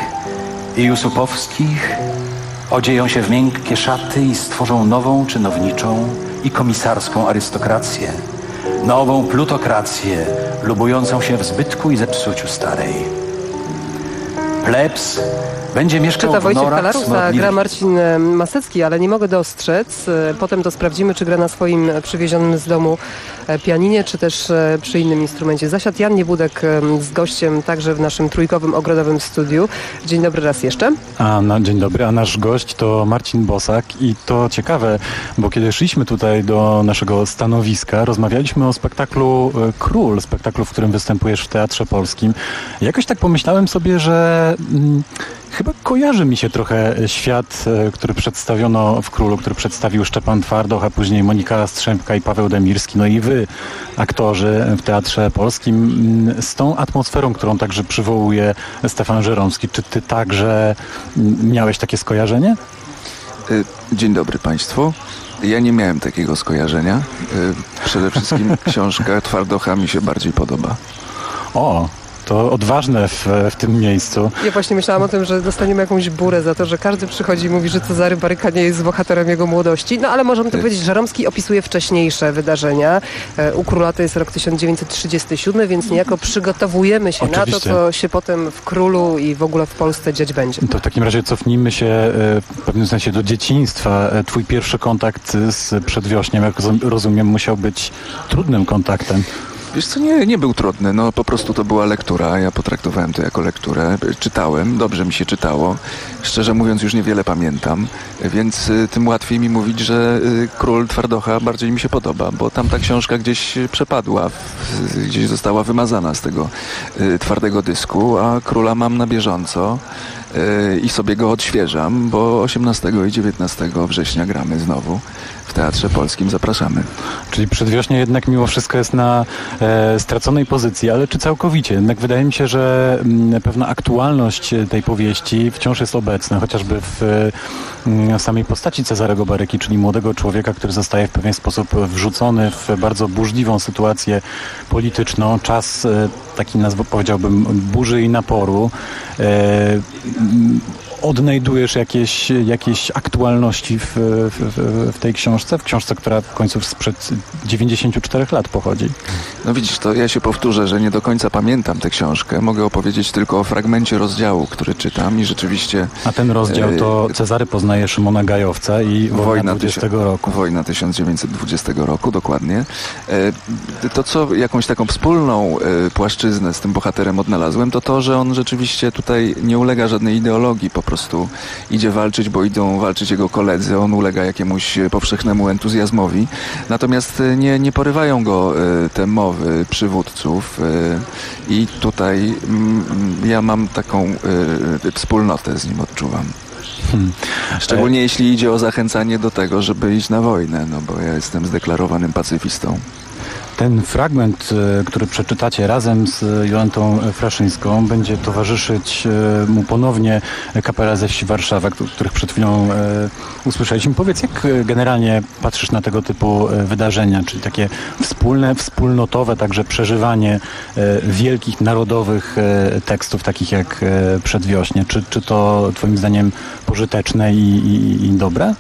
Speaker 13: i jusupowskich, odzieją się w miękkie szaty i stworzą nową czynowniczą i komisarską arystokrację. Nową plutokrację, lubującą się w zbytku i zepsuciu starej. Plebs będzie mieszkał
Speaker 7: czyta
Speaker 13: w
Speaker 7: Wojciech
Speaker 13: norach
Speaker 7: Kalarus, a gra Marcin Masecki, ale nie mogę dostrzec. Potem to sprawdzimy, czy gra na swoim przywiezionym z domu pianinie, czy też przy innym instrumencie. Zasiadł Jan Niebudek z gościem także w naszym trójkowym ogrodowym studiu. Dzień dobry raz jeszcze.
Speaker 15: Dzień dobry, a nasz gość to Marcin Bosak i to ciekawe, bo kiedy szliśmy tutaj do naszego stanowiska, rozmawialiśmy o spektaklu Król, spektaklu, w którym występujesz w Teatrze Polskim. Jakoś tak pomyślałem sobie, że Chyba kojarzy mi się trochę świat, który przedstawiono w Królu, który przedstawił Szczepan Twardoch, a później Monika Strzępka i Paweł Demirski. No i wy, aktorzy w Teatrze Polskim, z tą atmosferą, którą także przywołuje Stefan Żeromski. Czy ty także miałeś takie skojarzenie?
Speaker 16: Dzień dobry Państwu. Ja nie miałem takiego skojarzenia. Przede wszystkim książka Twardocha mi się bardziej podoba.
Speaker 15: O, to odważne w tym miejscu.
Speaker 7: Ja właśnie myślałam o tym, że dostaniemy jakąś burę za to, że każdy przychodzi i mówi, że Cezary Baryka nie jest bohaterem jego młodości. No ale możemy to powiedzieć, że Żeromski opisuje wcześniejsze wydarzenia. U Króla to jest rok 1937, więc niejako przygotowujemy się na to, co się potem w Królu i w ogóle w Polsce dziać będzie.
Speaker 15: To w takim razie cofnijmy się w pewnym sensie do dzieciństwa. Twój pierwszy kontakt z Przedwiośniem, jak rozumiem, musiał być trudnym kontaktem.
Speaker 16: Wiesz co, nie był trudny, no po prostu to była lektura, ja potraktowałem to jako lekturę, czytałem, dobrze mi się czytało, szczerze mówiąc już niewiele pamiętam, więc tym łatwiej mi mówić, że Król Twardocha bardziej mi się podoba, bo tamta książka gdzieś przepadła, gdzieś została wymazana z tego twardego dysku, a Króla mam na bieżąco i sobie go odświeżam, bo 18 i 19 września gramy znowu w Teatrze Polskim. Zapraszamy.
Speaker 15: Czyli Przedwiośnie jednak mimo wszystko jest na straconej pozycji, ale czy całkowicie? Jednak wydaje mi się, że pewna aktualność tej powieści wciąż jest obecna, chociażby w samej postaci Cezarego Baryki, czyli młodego człowieka, który zostaje w pewien sposób wrzucony w bardzo burzliwą sytuację polityczną. Czas taki, powiedziałbym, burzy i naporu. Odnajdujesz jakieś aktualności w tej książce? W książce, która w końcu sprzed 94 lat pochodzi.
Speaker 16: No widzisz, to ja się powtórzę, że nie do końca pamiętam tę książkę. Mogę opowiedzieć tylko o fragmencie rozdziału, który czytam i rzeczywiście...
Speaker 15: A ten rozdział to Cezary poznaje Szymona Gajowca i Wojna 20 roku.
Speaker 16: Wojna 1920 roku, dokładnie. To, co jakąś taką wspólną płaszczyznę z tym bohaterem odnalazłem, to, że on rzeczywiście tutaj nie ulega żadnej ideologii, po prostu idzie walczyć, bo idą walczyć jego koledzy, on ulega jakiemuś powszechnemu entuzjazmowi. Natomiast nie porywają go te mowy przywódców i tutaj ja mam taką wspólnotę z nim odczuwam. Szczególnie jeśli idzie o zachęcanie do tego, żeby iść na wojnę, no bo ja jestem zdeklarowanym pacyfistą.
Speaker 15: Ten fragment, który przeczytacie razem z Jolantą Fraszyńską, będzie towarzyszyć mu ponownie Kapela ze wsi Warszawa, których przed chwilą usłyszeliśmy. Powiedz, jak generalnie patrzysz na tego typu wydarzenia, czyli takie wspólnotowe także przeżywanie wielkich, narodowych tekstów, takich jak Przedwiośnie. Czy to twoim zdaniem pożyteczne i dobre?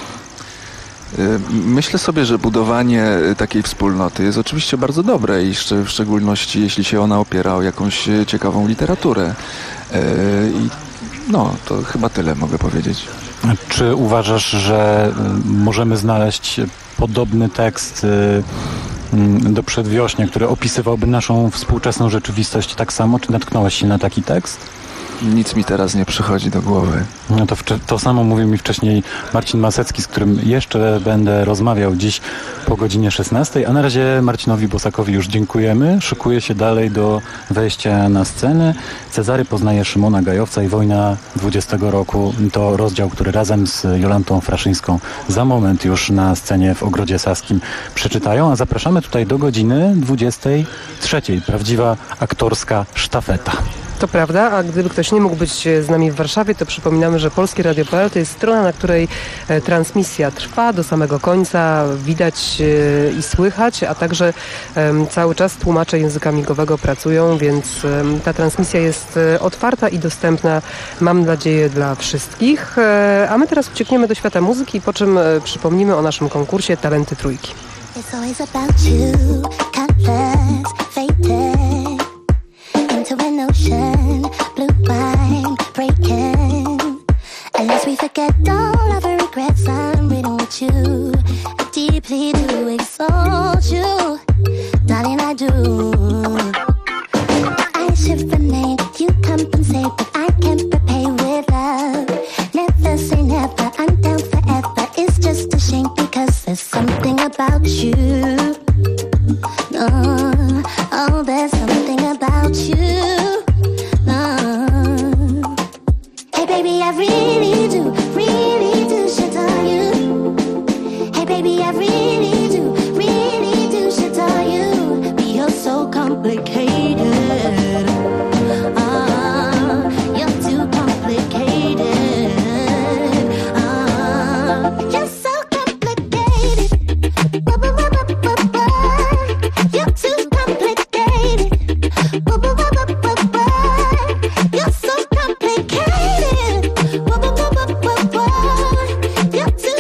Speaker 16: Myślę sobie, że budowanie takiej wspólnoty jest oczywiście bardzo dobre i w szczególności jeśli się ona opiera o jakąś ciekawą literaturę. I no, to chyba tyle mogę powiedzieć.
Speaker 15: Czy uważasz, że możemy znaleźć podobny tekst do Przedwiośnia, który opisywałby naszą współczesną rzeczywistość tak samo? Czy natknąłeś się na taki tekst?
Speaker 16: Nic mi teraz nie przychodzi do głowy.
Speaker 15: No to samo mówił mi wcześniej Marcin Masecki, z którym jeszcze będę rozmawiał dziś po godzinie 16. A na razie Marcinowi Bosakowi już dziękujemy. Szykuje się dalej do wejścia na scenę. Cezary poznaje Szymona Gajowca i Wojna 20 roku. To rozdział, który razem z Jolantą Fraszyńską za moment już na scenie w Ogrodzie Saskim przeczytają. A zapraszamy tutaj do godziny 23. Prawdziwa aktorska sztafeta.
Speaker 7: To prawda, a gdyby ktoś nie mógł być z nami w Warszawie, to przypominamy, że polskieradio.pl to jest strona, na której transmisja trwa do samego końca, widać i słychać, a także cały czas tłumacze języka migowego pracują, więc ta transmisja jest otwarta i dostępna, mam nadzieję, dla wszystkich. A my teraz uciekniemy do świata muzyki, po czym przypomnimy o naszym konkursie Talenty Trójki. It's always about you, colors faded into an ocean, blue wine breaking. Unless we forget all of our regrets, I'm reading with you. I deeply do exalt you, darling, I do. I should remain, you compensate, but I can't repay with love. Never say never, I'm down forever. It's just a shame because there's something about you. No, oh, there's something about you. No. Hey,
Speaker 17: complicated. You're too complicated. You're so complicated. You're too complicated. You're so complicated. You're too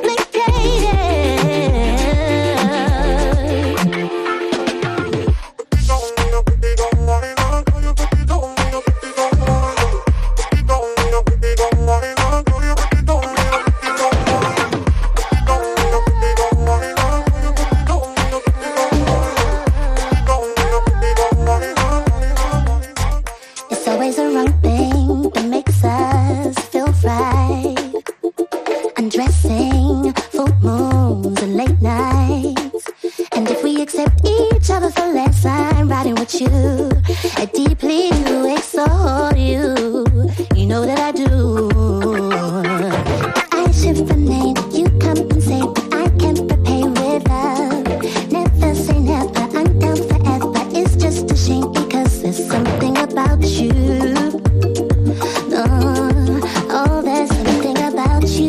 Speaker 17: It's always the wrong thing that makes us feel right. Undressing, full moons and late nights. And if we accept each other for less, I'm riding with you. I deeply do exalt you. You know that I do. I shift the name, you compensate. I can't repay with love. Never say never, I'm down forever. It's just a shame because there's something about you. Oh, there's something about you.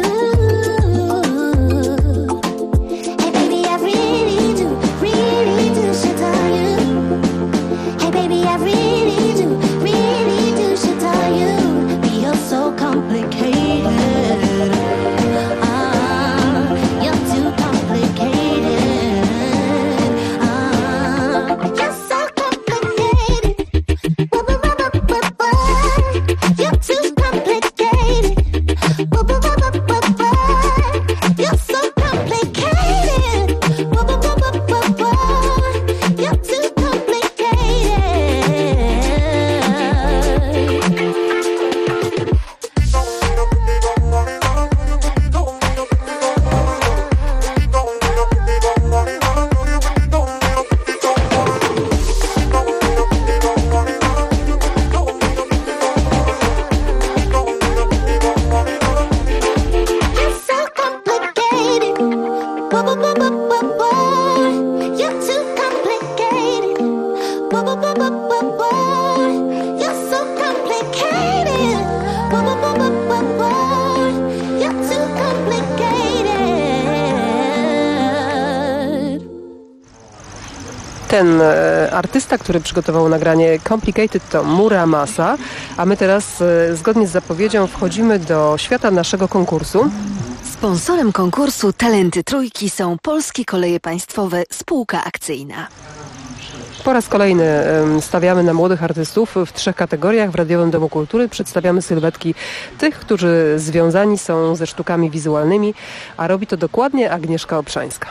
Speaker 17: Hey baby, I really do should tell you. Hey baby, I really do should tell you. You're so complicated. You're too complicated. You're so complicated. You're too complicated. You're so complicated. You're too
Speaker 7: Ten artysta, który przygotował nagranie Complicated, to Muramasa, a my teraz zgodnie z zapowiedzią wchodzimy do świata naszego konkursu.
Speaker 25: Sponsorem konkursu Talenty Trójki są Polskie Koleje Państwowe Spółka Akcyjna.
Speaker 7: Po raz kolejny stawiamy na młodych artystów w 3 kategoriach. W Radiowym Domu Kultury przedstawiamy sylwetki tych, którzy związani są ze sztukami wizualnymi, a robi to dokładnie Agnieszka Obszańska.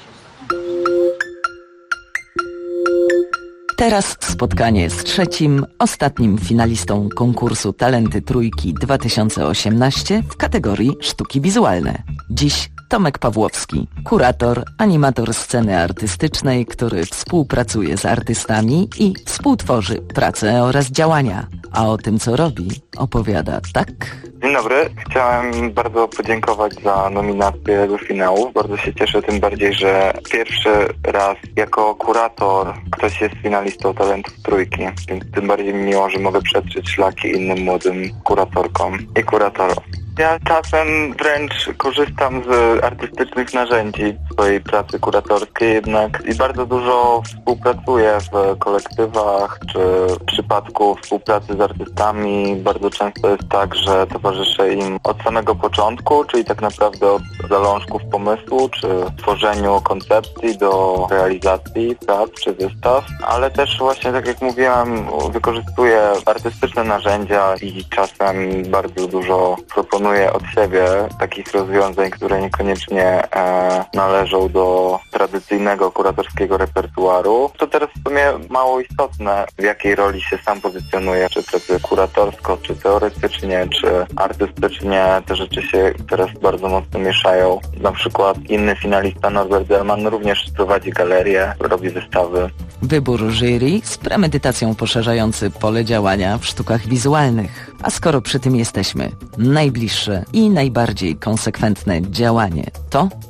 Speaker 11: Teraz spotkanie z trzecim, ostatnim finalistą konkursu Talenty Trójki 2018 w kategorii sztuki wizualne. Dziś Tomek Pawłowski, kurator, animator sceny artystycznej, który współpracuje z artystami i współtworzy pracę oraz działania. A o tym, co robi, opowiada tak.
Speaker 12: Dzień dobry. Chciałem bardzo podziękować za nominację do finału. Bardzo się cieszę, tym bardziej, że pierwszy raz jako kurator ktoś jest finalistą Talentów Trójki. Więc tym bardziej mi miło, że mogę przetrzeć szlaki innym młodym kuratorkom i kuratorom. Ja czasem wręcz korzystam z artystycznych narzędzi w swojej pracy kuratorskiej, jednak i bardzo dużo współpracuję w kolektywach, czy w przypadku współpracy z artystami bardzo często jest tak, że towarzyszę im od samego początku, czyli tak naprawdę od zalążków pomysłu, czy tworzeniu koncepcji do realizacji prac czy wystaw, ale też właśnie tak jak mówiłem, wykorzystuję artystyczne narzędzia i czasem bardzo dużo proponuję od siebie takich rozwiązań, które niekoniecznie należą do tradycyjnego kuratorskiego repertuaru. To teraz w sumie mało istotne, w jakiej roli się sam pozycjonuję, czy pracuję kuratorsko, czy teoretycznie, czy artystycznie. Te rzeczy się teraz bardzo mocno mieszają. Na przykład inny finalista Norbert Delman również prowadzi galerię, robi wystawy.
Speaker 11: Wybór jury z premedytacją poszerzający pole działania w sztukach wizualnych. A skoro przy tym jesteśmy, najbliższe i najbardziej konsekwentne działanie to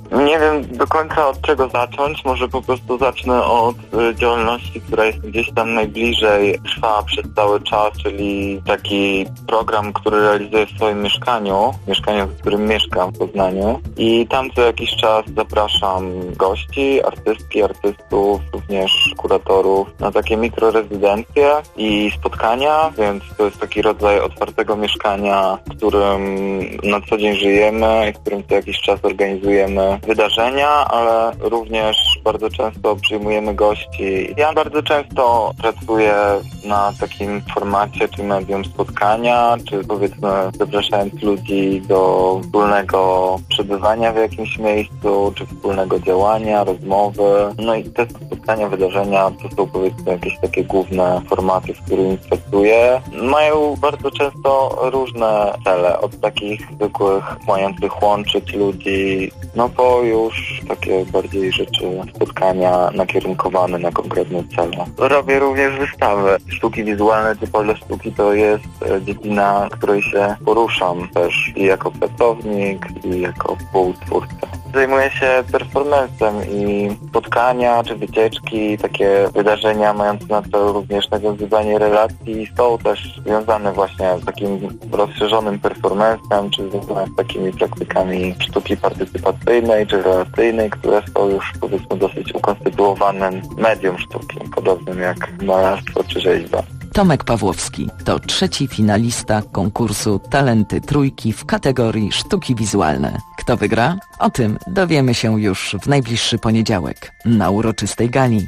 Speaker 18: Nie wiem do końca od czego zacząć. Może po prostu zacznę od działalności, która jest gdzieś tam najbliżej, trwa przez cały czas, czyli taki program, który realizuję w swoim mieszkaniu, w którym mieszkam w Poznaniu. I tam co jakiś czas zapraszam gości, artystki, artystów, również kuratorów na takie mikrorezydencje i spotkania, więc to jest taki rodzaj otwartego mieszkania, w którym na co dzień żyjemy i w którym co jakiś czas organizujemy wydarzenia, ale również bardzo często przyjmujemy gości. Ja bardzo często pracuję na takim formacie, czy medium spotkania, czy powiedzmy zapraszając ludzi do wspólnego przebywania w jakimś miejscu, czy wspólnego działania, rozmowy. No i te spotkania, wydarzenia to są powiedzmy jakieś takie główne formaty, w którymi pracuję. Mają bardzo często różne cele, od takich zwykłych, mających łączyć ludzi, no po już takie bardziej rzeczy, spotkania nakierunkowane na konkretne cele. Robię również wystawy. Sztuki wizualne, typowe sztuki to jest dziedzina, w której się poruszam też i jako pracownik, i jako współtwórca. Zajmuję się performancem i spotkania czy wycieczki, takie wydarzenia mające na celu również nawiązywanie relacji są też związane właśnie z takim rozszerzonym performancem, czy związane z takimi praktykami sztuki partycypacyjnej czy relacyjnej, które są już powiedzmy dosyć ukonstytuowanym medium sztuki, podobnym jak malarstwo czy rzeźba.
Speaker 11: Tomek Pawłowski to trzeci finalista konkursu Talenty Trójki w kategorii sztuki wizualne. Kto wygra? O tym dowiemy się już w najbliższy poniedziałek na uroczystej gali.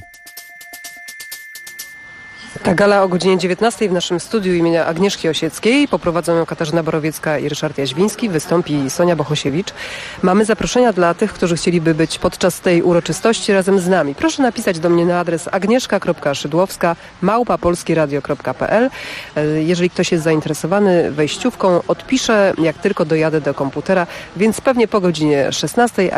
Speaker 7: Ta gala o godzinie 19 w naszym studiu imienia Agnieszki Osieckiej. Poprowadzą ją Katarzyna Borowiecka i Ryszard Jaźwiński. Wystąpi Sonia Bohosiewicz. Mamy zaproszenia dla tych, którzy chcieliby być podczas tej uroczystości razem z nami. Proszę napisać do mnie na adres agnieszka.szydłowska@polskieradio.pl. Jeżeli ktoś jest zainteresowany wejściówką, odpiszę jak tylko dojadę do komputera, więc pewnie po godzinie 16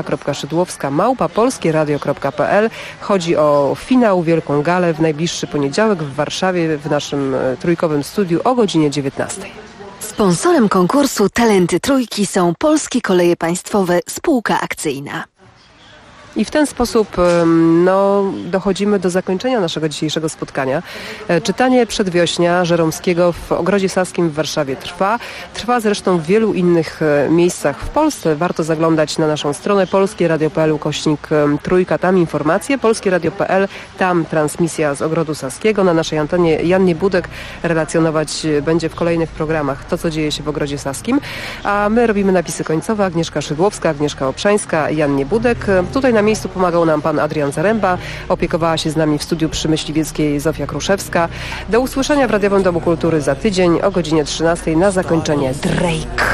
Speaker 7: agnieszka.szydłowska@polskieradio.pl. Chodzi o finał, wielką galę w najbliższy poniedziałek w Warszawie w naszym trójkowym studiu o godzinie 19.
Speaker 19: Sponsorem konkursu Talenty Trójki są Polskie Koleje Państwowe, spółka akcyjna.
Speaker 7: I w ten sposób dochodzimy do zakończenia naszego dzisiejszego spotkania. Czytanie Przedwiośnia Żeromskiego w Ogrodzie Saskim w Warszawie trwa. Trwa zresztą w wielu innych miejscach w Polsce. Warto zaglądać na naszą stronę polskieradio.pl/trójka. Tam informacje. Polskieradio.pl, tam transmisja z Ogrodu Saskiego. Na naszej antenie Jannie Budek relacjonować będzie w kolejnych programach to, co dzieje się w Ogrodzie Saskim. A my robimy napisy końcowe. Agnieszka Szydłowska, Agnieszka Obszańska, Jannie Budek. Tutaj na miejscu pomagał nam pan Adrian Zaręba. Opiekowała się z nami w studiu przy Myśliwieckiej Zofia Kruszewska. Do usłyszenia w Radiowym Domu Kultury za tydzień o godzinie 13 na zakończenie Drake.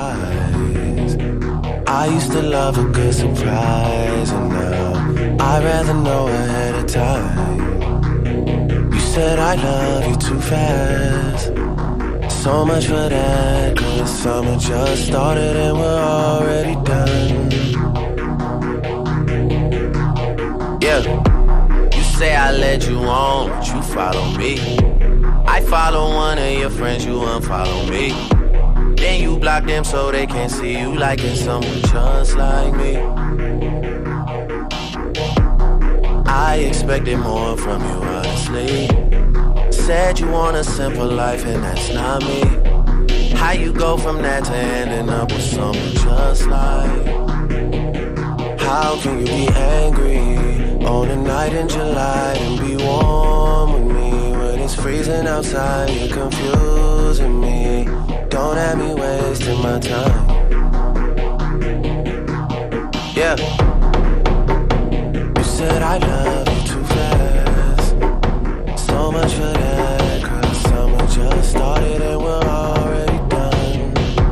Speaker 20: I used to love a good surprise, and now I'd rather know ahead of time. You said I love you too fast. So much for that, 'cause summer just started and we're already done. Yeah, you say I led you on, but you follow me. I follow one of your friends, you unfollow me. Then you block them so they can't see you liking someone just like me. I expected more from you, honestly. Said you want a simple life and that's not me. How you go from that to ending up with someone just like? How can you be angry on a night in July and be warm with me when it's freezing outside? You're confusing me. Don't have me wasting my time. Yeah. You said I love you too fast. So much for that, 'cause summer just started and we're already done.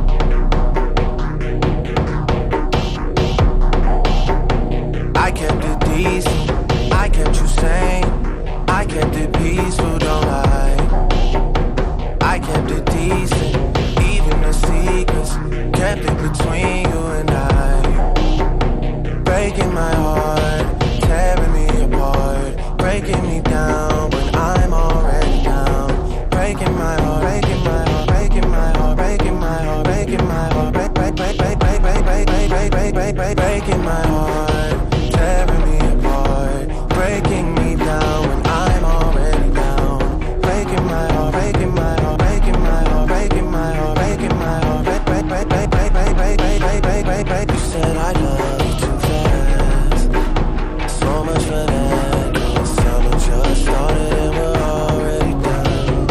Speaker 20: I kept it decent, I kept you sane, I kept it peaceful, don't lie. I kept it decent, even the secrets, kept it between you and I. Breaking my heart, tearing me apart, breaking me down when I'm already down. Breaking my heart, breaking my heart, breaking my heart, breaking my heart, breaking my heart, break, break, break, break, break, break, break, break, break, break, break, break. breaking my heart, tearing me apart, breaking me down when I'm already down. Breaking my heart, breaking my heart, breaking my heart, breaking my heart, breaking my heart, break. You said I love you too fast, so much for that. Summer just started and we're already done.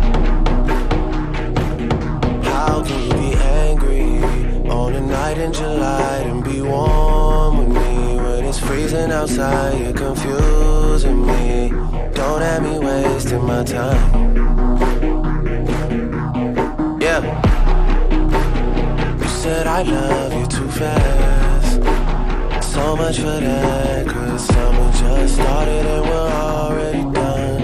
Speaker 20: How can you be angry on a night in July and be warm with me when it's freezing outside? You're confusing me. Don't have me wasting my time. Yeah. You said I love you too fast, so much for that. 'Cause summer just started and we're already done.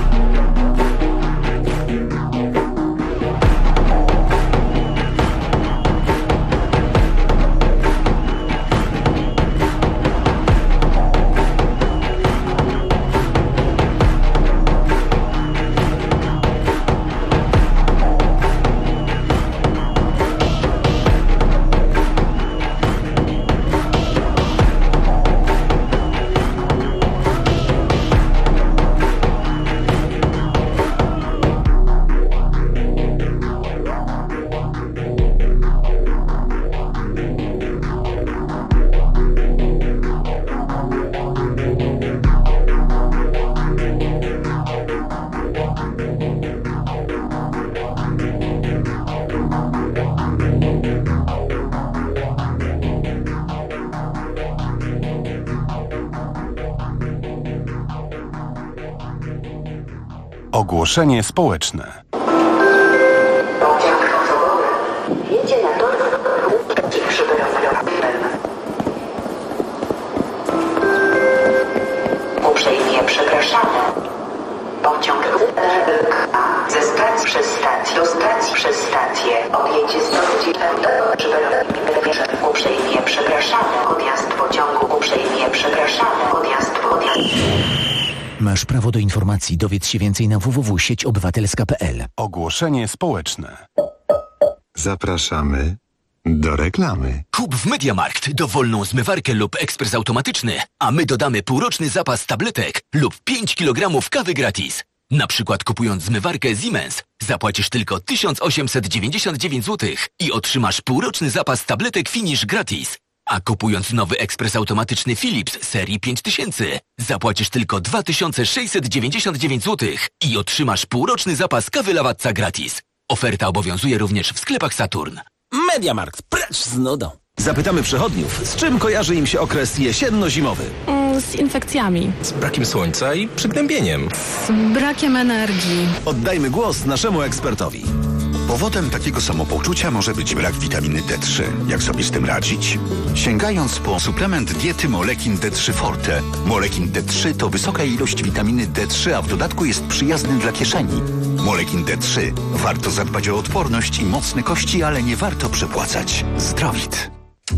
Speaker 6: Ogłoszenie społeczne.
Speaker 1: Jedzie na tor i uprzejmie przepraszamy. Pociąg ze stacji przez stację do stacji przez stację odjedzie z uprzejmie przepraszamy. Odjazd pociągu. Uprzejmie przepraszamy. Odjazd.
Speaker 2: Masz prawo do informacji. Dowiedz się więcej na www.sieciobywatelska.pl.
Speaker 6: Ogłoszenie społeczne.
Speaker 4: Zapraszamy do reklamy.
Speaker 21: Kup w MediaMarkt dowolną zmywarkę lub ekspres automatyczny, a my dodamy półroczny zapas tabletek lub 5 kg kawy gratis. Na przykład kupując zmywarkę Siemens zapłacisz tylko 1899 zł i otrzymasz półroczny zapas tabletek Finish gratis. A kupując nowy ekspres automatyczny Philips serii 5000 zapłacisz tylko 2699 zł i otrzymasz półroczny zapas kawy Lavazza gratis. Oferta obowiązuje również w sklepach Saturn.
Speaker 22: MediaMarkt, precz z nudą.
Speaker 23: Zapytamy przechodniów, z czym kojarzy im się okres jesienno-zimowy.
Speaker 24: Z infekcjami.
Speaker 23: Z brakiem słońca i przygnębieniem.
Speaker 24: Z brakiem energii.
Speaker 23: Oddajmy głos naszemu ekspertowi.
Speaker 28: Powodem takiego samopoczucia może być brak witaminy D3. Jak sobie z tym radzić? Sięgając po suplement diety Molekin D3 Forte. Molekin D3 to wysoka ilość witaminy D3, a w dodatku jest przyjazny dla kieszeni. Molekin D3. Warto zadbać o odporność i mocne kości, ale nie warto przepłacać. Zdrowit.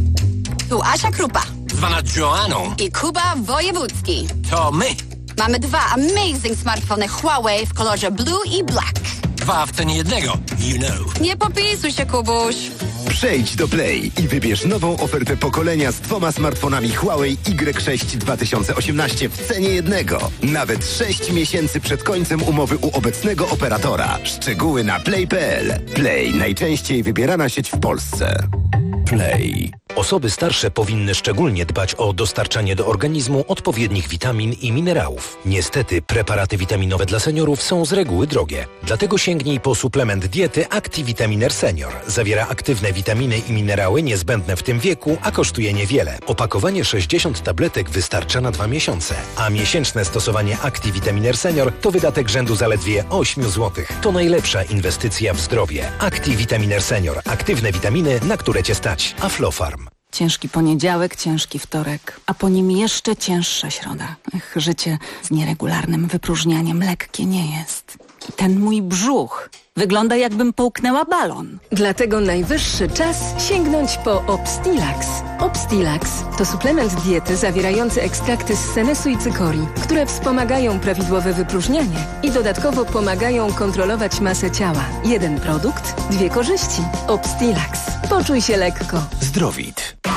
Speaker 29: Tu Asia Krupa.
Speaker 22: Zwana Joanną.
Speaker 29: I Kuba Wojewódzki.
Speaker 22: To my.
Speaker 29: Mamy dwa amazing smartfony Huawei w kolorze blue i black.
Speaker 22: Dwa w cenie jednego, you know.
Speaker 29: Nie popisuj się, Kubuś.
Speaker 30: Przejdź do Play i wybierz nową ofertę pokolenia z 2 smartfonami Huawei Y6 2018 w cenie jednego. Nawet 6 miesięcy przed końcem umowy u obecnego operatora. Szczegóły na play.pl. Play, najczęściej wybierana sieć w Polsce.
Speaker 31: Play. Osoby starsze powinny szczególnie dbać o dostarczanie do organizmu odpowiednich witamin i minerałów. Niestety preparaty witaminowe dla seniorów są z reguły drogie. Dlatego sięgnij po suplement diety ActiVitaminer Senior. Zawiera aktywne witaminy i minerały niezbędne w tym wieku, a kosztuje niewiele. Opakowanie 60 tabletek wystarcza na 2 miesiące, a miesięczne stosowanie ActiVitaminer Senior to wydatek rzędu zaledwie 8 zł. To najlepsza inwestycja w zdrowie. ActiVitaminer Senior. Aktywne witaminy, na które Cię stać. Aflofarm.
Speaker 32: Ciężki poniedziałek, ciężki wtorek, a po nim jeszcze cięższa środa. Życie z nieregularnym wypróżnianiem lekkie nie jest. Ten mój brzuch wygląda, jakbym połknęła balon.
Speaker 33: Dlatego najwyższy czas sięgnąć po Obstilax. Obstilax to suplement diety zawierający ekstrakty z senesu i cykorii, które wspomagają prawidłowe wypróżnianie i dodatkowo pomagają kontrolować masę ciała. Jeden produkt, 2 korzyści. Obstilax. Poczuj się lekko.
Speaker 31: Zdrowit.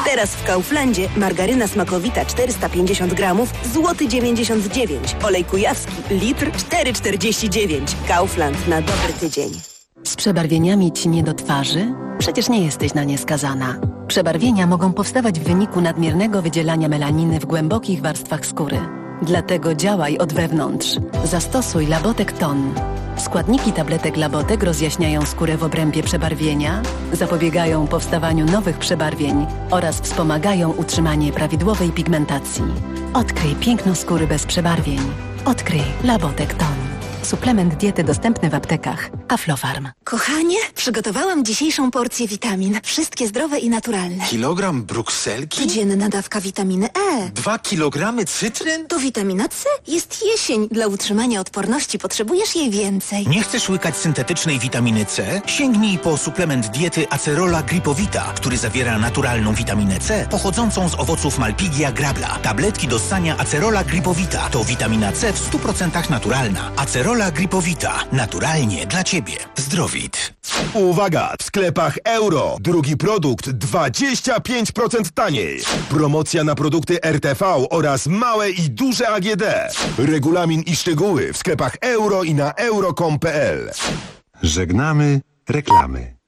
Speaker 3: Teraz w Kauflandzie margaryna smakowita 450 gramów, złoty 99. Olej kujawski, litr 4,49. Kaufland na dobry tydzień.
Speaker 5: Z przebarwieniami ci nie do twarzy? Przecież nie jesteś na nie skazana. Przebarwienia mogą powstawać w wyniku nadmiernego wydzielania melaniny w głębokich warstwach skóry. Dlatego działaj od wewnątrz. Zastosuj Labotek Ton. Składniki tabletek Labotek rozjaśniają skórę w obrębie przebarwienia, zapobiegają powstawaniu nowych przebarwień oraz wspomagają utrzymanie prawidłowej pigmentacji. Odkryj piękno skóry bez przebarwień. Odkryj Labotek Ton. Suplement diety dostępny w aptekach. Aflofarm.
Speaker 8: Kochanie, przygotowałam dzisiejszą porcję witamin. Wszystkie zdrowe i naturalne.
Speaker 9: Kilogram brukselki?
Speaker 8: Codzienna dawka witaminy E.
Speaker 9: 2 kilogramy cytryn?
Speaker 8: To witamina C. Jest jesień. Dla utrzymania odporności potrzebujesz jej więcej.
Speaker 9: Nie chcesz łykać syntetycznej witaminy C? Sięgnij po suplement diety Acerola Gripowita, który zawiera naturalną witaminę C pochodzącą z owoców Malpighia grabla. Tabletki do ssania Acerola Gripowita to witamina C w 100% naturalna. Acerola Gripowita. Naturalnie dla Ciebie. Zdrowit.
Speaker 10: Uwaga! W sklepach Euro. Drugi produkt 25% taniej. Promocja na produkty RTV oraz małe i duże AGD. Regulamin i szczegóły w sklepach Euro i na euro.com.pl.
Speaker 4: Żegnamy reklamy.